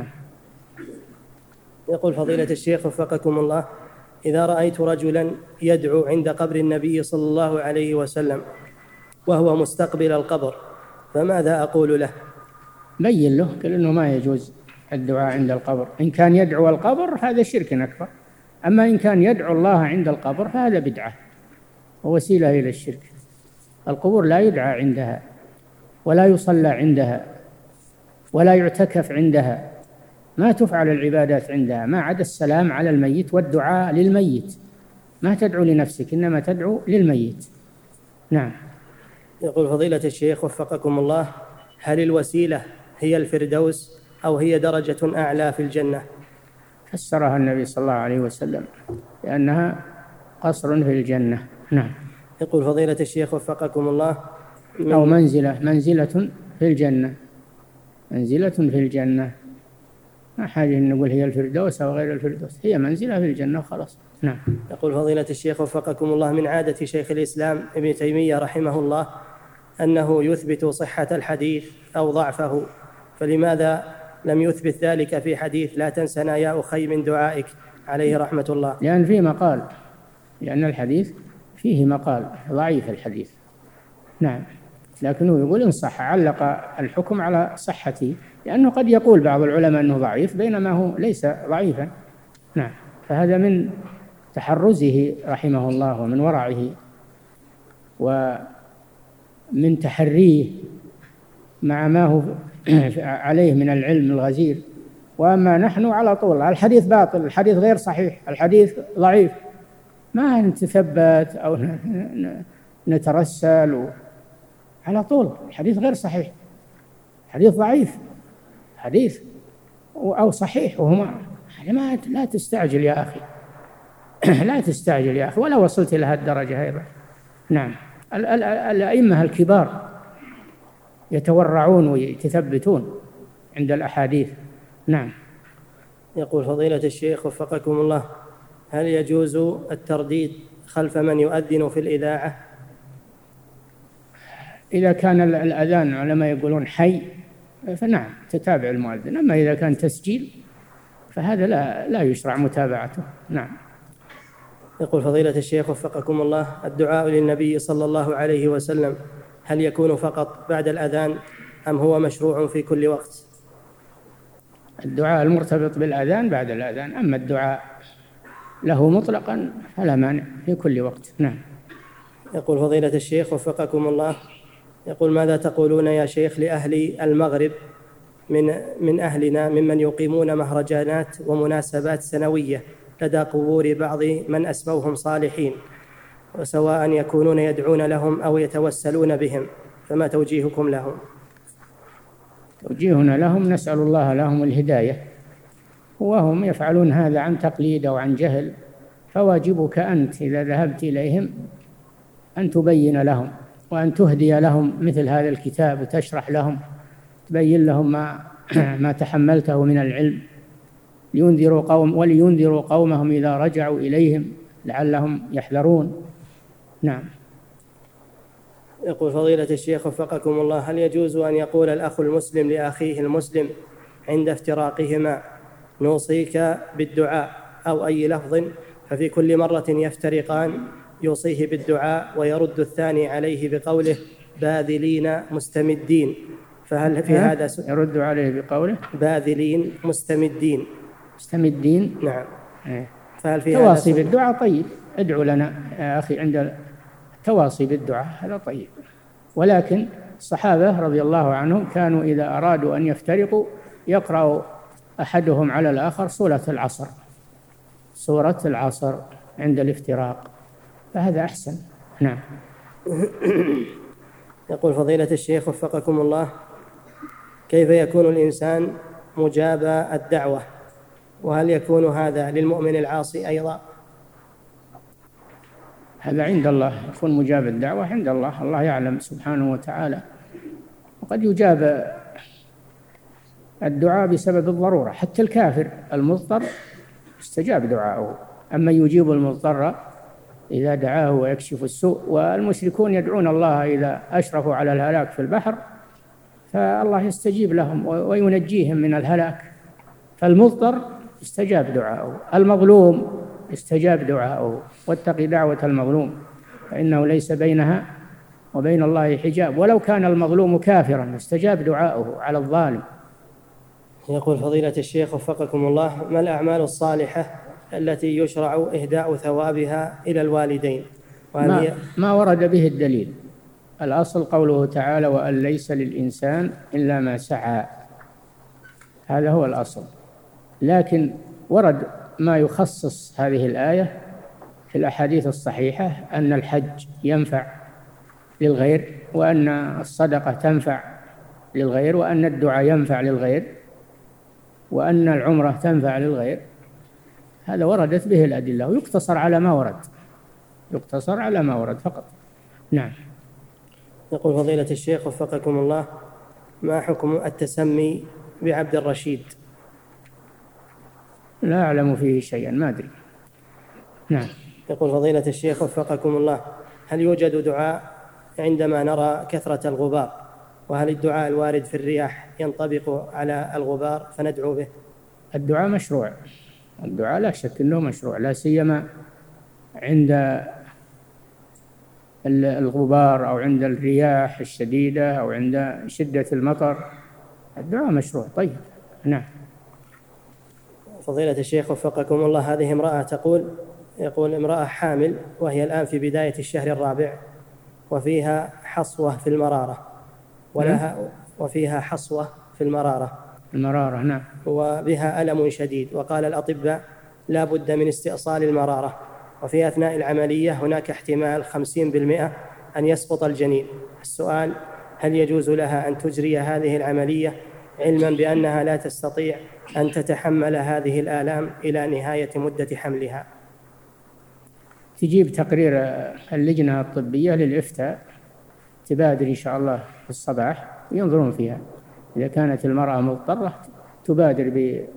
يقول فضيلة الشيخ وفقكم الله: إذا رأيت رجلا يدعو عند قبر النبي صلى الله عليه وسلم وهو مستقبل القبر، فماذا أقول له؟ بين له قل إنه ما يجوز الدعاء عند القبر. إن كان يدعو القبر هذا شرك أكبر، أما إن كان يدعو الله عند القبر فهذا بدعة ووسيلة إلى الشرك. القبور لا يدعى عندها ولا يصلى عندها ولا يعتكف عندها، ما تفعل العبادات عندها ما عدا السلام على الميت والدعاء للميت، ما تدعو لنفسك إنما تدعو للميت. نعم. يقول فضيلة الشيخ وفقكم الله: هل الوسيلة هي الفردوس أو هي درجة أعلى في الجنة؟ فسرها النبي صلى الله عليه وسلم لأنها قصر في الجنة. نعم. يقول فضيلة الشيخ وفقكم الله: من أو منزلة منزلة في الجنة، منزلة في الجنة، ما حاجة أن نقول هي الفردوس أو غير الفردوس، هي منزلة في الجنة وخلاص. نعم. يقول فضيلة الشيخ وفقكم الله: من عادة شيخ الإسلام ابن تيمية رحمه الله أنه يثبت صحة الحديث أو ضعفه، فلماذا لم يثبت ذلك في حديث لا تنسنا يا أخي من دعائك عليه رحمة الله؟ لأن فيه مقال، لأن الحديث فيه مقال ضعيف الحديث. نعم. لكنه يقول إن صح، علق الحكم على صحته، لأنه قد يقول بعض العلماء أنه ضعيف بينما هو ليس ضعيفا. نعم. فهذا من تحرزه رحمه الله ومن ورعه ومن تحريه مع ما هو عليه من العلم الغزير. وأما نحن على طول الحديث باطل، الحديث غير صحيح، الحديث ضعيف، ما نتثبت أو نترسل على طول الحديث غير صحيح، حديث ضعيف، حديث أو صحيح، وهما ما لا تستعجل يا أخي لا تستعجل يا أخي ولا وصلت إلى هالدرجة أيضا. نعم. الأئمة الكبار يتورعون ويتثبتون عند الأحاديث. نعم. يقول فضيلة الشيخ وفقكم الله: هل يجوز الترديد خلف من يؤذن في الإذاعة؟ إذا كان الأذان علماء يقولون حي فنعم تتابع المؤذن، أما إذا كان تسجيل فهذا لا لا يشرع متابعته. نعم. يقول فضيلة الشيخ وفقكم الله: الدعاء للنبي صلى الله عليه وسلم هل يكون فقط بعد الأذان أم هو مشروع في كل وقت؟ الدعاء المرتبط بالأذان بعد الأذان، أما الدعاء له مطلقا فلا مانع في كل وقت. نعم. يقول فضيلة الشيخ وفقكم الله: يقول ماذا تقولون يا شيخ لأهل المغرب من من أهلنا ممن يقيمون مهرجانات ومناسبات سنوية لدى قبور بعض من أسموهم صالحين، وسواء يكونون يدعون لهم أو يتوسلون بهم، فما توجيهكم لهم؟ توجيهنا لهم نسأل الله لهم الهداية، وهم يفعلون هذا عن تقليد أو عن جهل، فواجبك أنت إذا ذهبت إليهم أن تبين لهم وأن تهدي لهم مثل هذا الكتاب وتشرح لهم، تبين لهم ما ما تحملته من العلم، لينذروا قوم ولينذروا قومهم إذا رجعوا إليهم لعلهم يحذرون. نعم. يقول فضيلة الشيخ وفقكم الله: هل يجوز أن يقول الأخ المسلم لأخيه المسلم عند افتراقهما نوصيك بالدعاء أو أي لفظ، ففي كل مرة يفترقان يوصيه بالدعاء ويرد الثاني عليه بقوله باذلين مستمدين، فهل في هذا س... يرد عليه بقوله باذلين مستمدين مستمدين؟ نعم. إيه. فهل في تواصي هذا بالدعاء طيب، ادعو لنا يا أخي عند التواصي بالدعاء هذا طيب، ولكن الصحابة رضي الله عنهم كانوا إذا أرادوا أن يفترقوا يقرأ أحدهم على الآخر سورة العصر سورة العصر عند الافتراق، فهذا أحسن. نعم. يقول فضيلة الشيخ وفقكم الله: كيف يكون الإنسان مجاب الدعوة، وهل يكون هذا للمؤمن العاصي أيضا؟ هذا عند الله، يكون مجاب الدعوة عند الله، الله يعلم سبحانه وتعالى، وقد يجاب الدعاء بسبب الضرورة، حتى الكافر المضطر استجاب دعاءه، أما يجيب المضطر إذا دعاه ويكشف السوء. والمشركون يدعون الله إذا أشرفوا على الهلاك في البحر فالله يستجيب لهم وينجيهم من الهلاك، فالمضطر استجاب دعاءه، المظلوم استجاب دعاءه، واتق دعوة المظلوم فإنه ليس بينها وبين الله حجاب، ولو كان المظلوم كافرا استجاب دعاءه على الظالم. يقول فضيلة الشيخ وفقكم الله: ما الأعمال الصالحة التي يشرع إهداء ثوابها إلى الوالدين؟ ما, هي... ما ورد به الدليل، الأصل قوله تعالى: وأن ليس للإنسان إلا ما سعى، هذا هو الأصل، لكن ورد ما يخصص هذه الآية في الأحاديث الصحيحة أن الحج ينفع للغير، وأن الصدقة تنفع للغير، وأن الدعاء ينفع للغير، وأن العمرة تنفع للغير، هذا وردت به الأدلة، ويقتصر على ما ورد، يقتصر على ما ورد فقط. نعم. يقول فضيلة الشيخ وفقكم الله: ما حكم التسمي بعبد الرشيد؟ لا أعلم فيه شيئا، ما أدري. نعم. يقول فضيلة الشيخ وفقكم الله: هل يوجد دعاء عندما نرى كثرة الغبار، وهل الدعاء الوارد في الرياح ينطبق على الغبار فندعو به؟ الدعاء مشروع، الدعاء لا شك أنه مشروع، لا سيما عند الغبار أو عند الرياح الشديدة أو عند شدة المطر، الدعاء مشروع طيب. نعم. فضيلة الشيخ وفقكم الله، هذه امرأة تقول يقول امرأة حامل وهي الآن في بداية الشهر الرابع وفيها حصوة في المرارة ولها وفيها حصوة في المرارة المرارة نعم، وبها ألم شديد، وقال الأطباء لا بد من استئصال المرارة، وفي أثناء العملية هناك احتمال خمسين بالمئة أن يسقط الجنين. السؤال: هل يجوز لها أن تجري هذه العملية علما بأنها لا تستطيع أن تتحمل هذه الآلام إلى نهاية مدة حملها؟ تجيب تقرير اللجنة الطبية للإفتاء، تبادر إن شاء الله في الصباح وينظرون فيها. إذا كانت المرأة مضطرة تبادر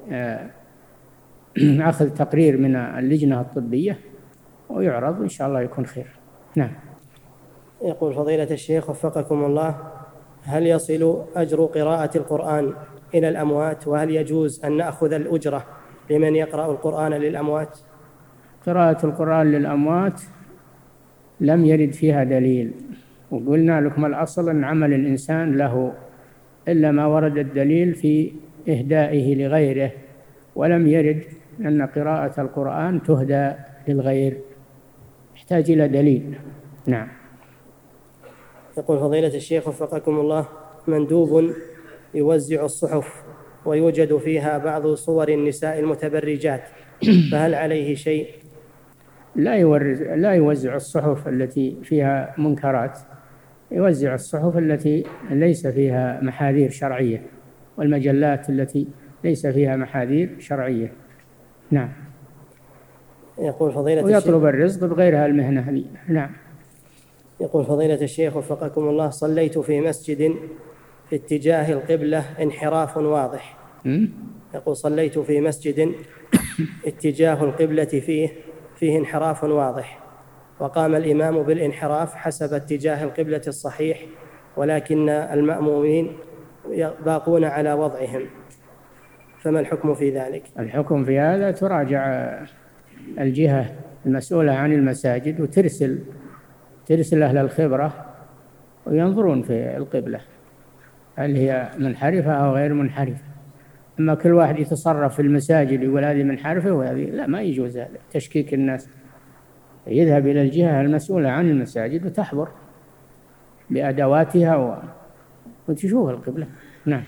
بأخذ تقرير من اللجنة الطبية ويعرض، إن شاء الله يكون خير. نعم. يقول فضيلة الشيخ وفقكم الله: هل يصل أجر قراءة القرآن إلى الأموات؟ وهل يجوز أن نأخذ الأجرة لمن يقرأ القرآن للأموات؟ قراءة القرآن للأموات لم يرد فيها دليل، وقلنا لكم الأصل أن عمل الإنسان له، إلا ما ورد الدليل في إهدائه لغيره، ولم يرد أن قراءة القرآن تهدى للغير، يحتاج إلى دليل. نعم. يقول فضيلة الشيخ وفقكم الله: مندوب يوزع الصحف ويوجد فيها بعض صور النساء المتبرجات، فهل عليه شيء؟ لا يورز لا يوزع الصحف التي فيها منكرات، يوزع الصحف التي ليس فيها محاذير شرعية، والمجلات التي ليس فيها محاذير شرعية. نعم. يقول فضيلة ويطلب الرزق بغيرها المهنة هذه. نعم. يقول فضيلة الشيخ وفقكم الله: صليت في مسجد في اتجاه القبلة انحراف واضح. م? يقول صليت في مسجد اتجاه القبلة فيه فيه انحراف واضح، وقام الإمام بالانحراف حسب اتجاه القبلة الصحيح، ولكن المأمومين باقون على وضعهم، فما الحكم في ذلك؟ الحكم في هذا تراجع الجهة المسؤولة عن المساجد وترسل ترسل أهل الخبرة وينظرون في القبلة هل هي منحرفة أو غير منحرفة. أما كل واحد يتصرف في المساجد يقول هذه منحرفة وهذه لا، ما يجوز هذا، تشكيك الناس. يذهب إلى الجهة المسؤولة عن المساجد وتحضر بأدواتها و... وتشوف القبلة. نعم.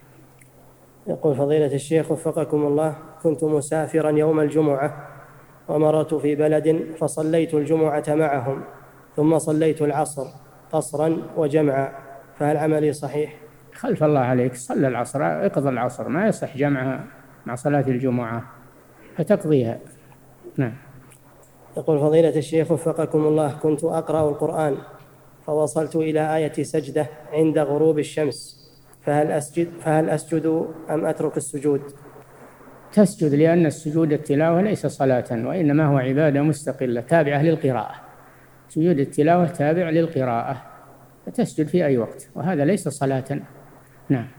يقول فضيلة الشيخ وفقكم الله: كنت مسافرا يوم الجمعة ومررت في بلد فصليت الجمعة معهم، ثم صليت العصر قصرا وجمعا، فهل عملي صحيح؟ خلف الله عليك، صلى العصر، اقضى العصر، ما يصح جمعها مع صلاة الجمعة فتقضيها. نعم. يقول فضيلة الشيخ وفقكم الله: كنت أقرأ القرآن فوصلت إلى آية سجدة عند غروب الشمس، فهل أسجد, فهل أسجد أم أترك السجود؟ تسجد، لأن السجود التلاوة ليس صلاة، وإنما هو عبادة مستقلة تابعة للقراءة. سجود التلاوة تابع للقراءة، فتسجد في أي وقت، وهذا ليس صلاة. نعم.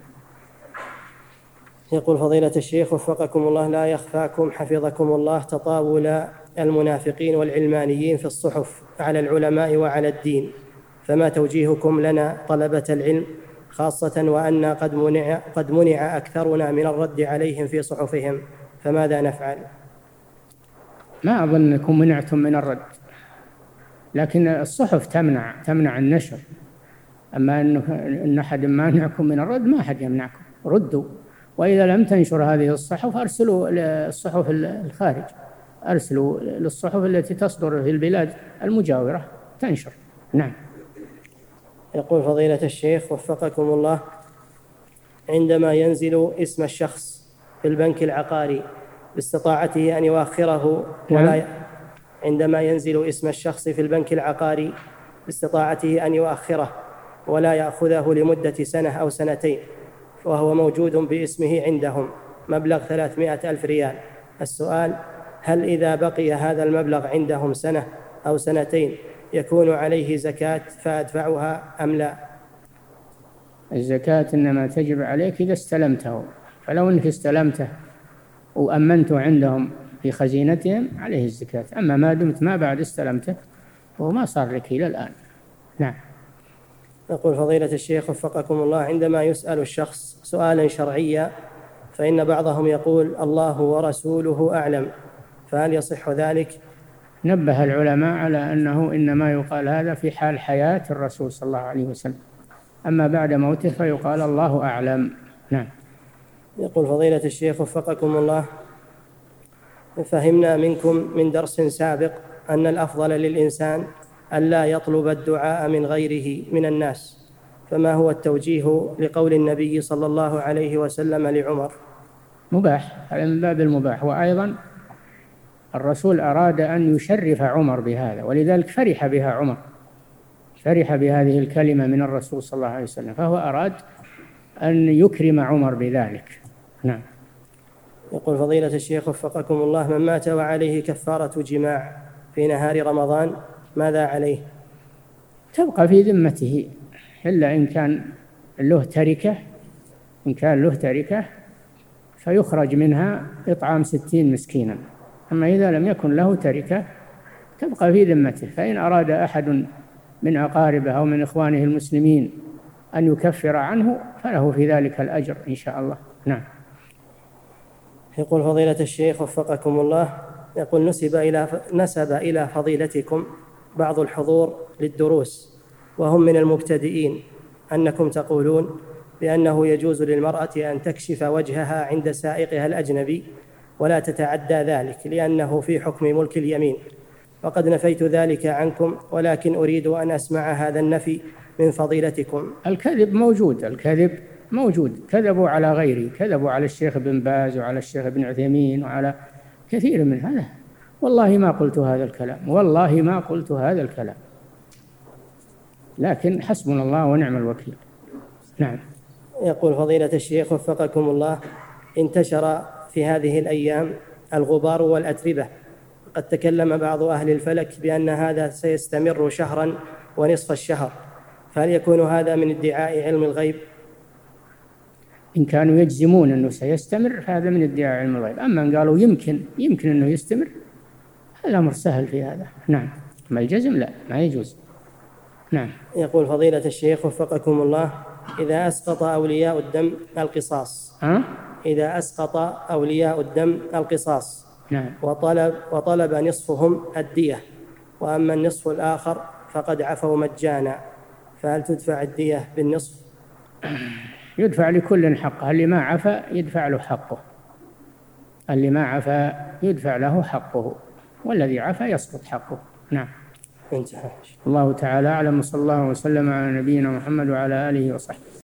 يقول فضيلة الشيخ وفقكم الله: لا يخفاكم حفظكم الله تطاول المنافقين والعلمانيين في الصحف على العلماء وعلى الدين، فما توجيهكم لنا طلبة العلم، خاصة وأن قد منع, قد منع أكثرنا من الرد عليهم في صحفهم، فماذا نفعل؟ ما أظن أنكم منعتم من الرد، لكن الصحف تمنع تمنع النشر. أما أن أحد مانعكم من الرد، ما أحد يمنعكم، ردوا. وإذا لم تنشر هذه الصحف أرسلوا للصحف الخارج، أرسلوا للصحف التي تصدر في البلاد المجاورة تنشر. نعم. يقول فضيلة الشيخ وفقكم الله: عندما ينزل اسم الشخص في البنك العقاري باستطاعته أن يؤخره ولا ي... عندما ينزل اسم الشخص في البنك العقاري باستطاعته أن يؤخره ولا يأخذه لمدة سنة أو سنتين، وهو موجود باسمه عندهم مبلغ ثلاثمائة ألف ريال، السؤال: هل إذا بقي هذا المبلغ عندهم سنة أو سنتين يكون عليه زكاة فأدفعها أم لا؟ الزكاة إنما تجب عليك إذا استلمته، فلو أنك استلمته وأمنته عندهم في خزينتهم عليه الزكاة. أما ما دمت ما بعد استلمته وما صار لك إلى الآن. نعم. يقول فضيلة الشيخ وفقكم الله: عندما يسأل الشخص سؤالا شرعيا فإن بعضهم يقول الله ورسوله أعلم، فهل يصح ذلك؟ نبه العلماء على أنه إنما يقال هذا في حال حياة الرسول صلى الله عليه وسلم، أما بعد موته فيقال الله أعلم. نعم. يقول فضيلة الشيخ وفقكم الله: فهمنا منكم من درس سابق أن الأفضل للإنسان ألا يطلب الدعاء من غيره من الناس، فما هو التوجيه لقول النبي صلى الله عليه وسلم لعمر؟ مباح، هذا من باب المباح، وأيضا الرسول أراد أن يشرف عمر بهذا، ولذلك فرح بها عمر، فرح بهذه الكلمة من الرسول صلى الله عليه وسلم، فهو أراد أن يكرم عمر بذلك. نعم. يقول فضيلة الشيخ وفقكم الله: من مات وعليه كفارة جماع في نهار رمضان ماذا عليه؟ تبقى في ذمته، إلا إن كان له تركة، إن كان له تركة فيخرج منها إطعام ستين مسكينا، أما إذا لم يكن له تركة تبقى في ذمته، فإن أراد أحد من أقاربه أو من إخوانه المسلمين أن يكفر عنه فله في ذلك الأجر إن شاء الله. نعم. يقول فضيلة الشيخ وفقكم الله: يقول نسب إلى نسب إلى فضيلتكم بعض الحضور للدروس وهم من المبتدئين أنكم تقولون بأنه يجوز للمرأة أن تكشف وجهها عند سائقها الأجنبي ولا تتعدى ذلك لأنه في حكم ملك اليمين، وقد نفيت ذلك عنكم، ولكن أريد أن أسمع هذا النفي من فضيلتكم. الكذب موجود، الكذب موجود، كذبوا على غيري، كذبوا على الشيخ بن باز وعلى الشيخ بن عثيمين وعلى كثير من هذا، والله ما قلت هذا الكلام، والله ما قلت هذا الكلام، لكن حسبنا الله ونعم الوكيل. نعم. يقول فضيلة الشيخ وفقكم الله: انتشر في هذه الأيام الغبار والأتربة، قد تكلم بعض أهل الفلك بأن هذا سيستمر شهرا ونصف الشهر، فهل يكون هذا من ادعاء علم الغيب؟ إن كانوا يجزمون أنه سيستمر فهذا من ادعاء علم الغيب، أما إن قالوا يمكن يمكن أنه يستمر هذا أمر سهل في هذا. نعم. ما الجزم لا، ما يجوز. نعم. يقول فضيلة الشيخ وفقكم الله: إذا أسقط أولياء الدم القصاص أه؟ إذا أسقط أولياء الدم القصاص نعم. وطلب, وطلب نصفهم الدية، وأما النصف الآخر فقد عفوا مجانا، فهل تدفع الدية بالنصف؟ يدفع لكل حقه، اللي ما عفا يدفع له حقه، اللي ما عفا يدفع له حقه، والذي عفا يسقط حقه. نعم. انتهى. الله تعالى أعلم، صلى الله وسلم على نبينا محمد وعلى آله وصحبه.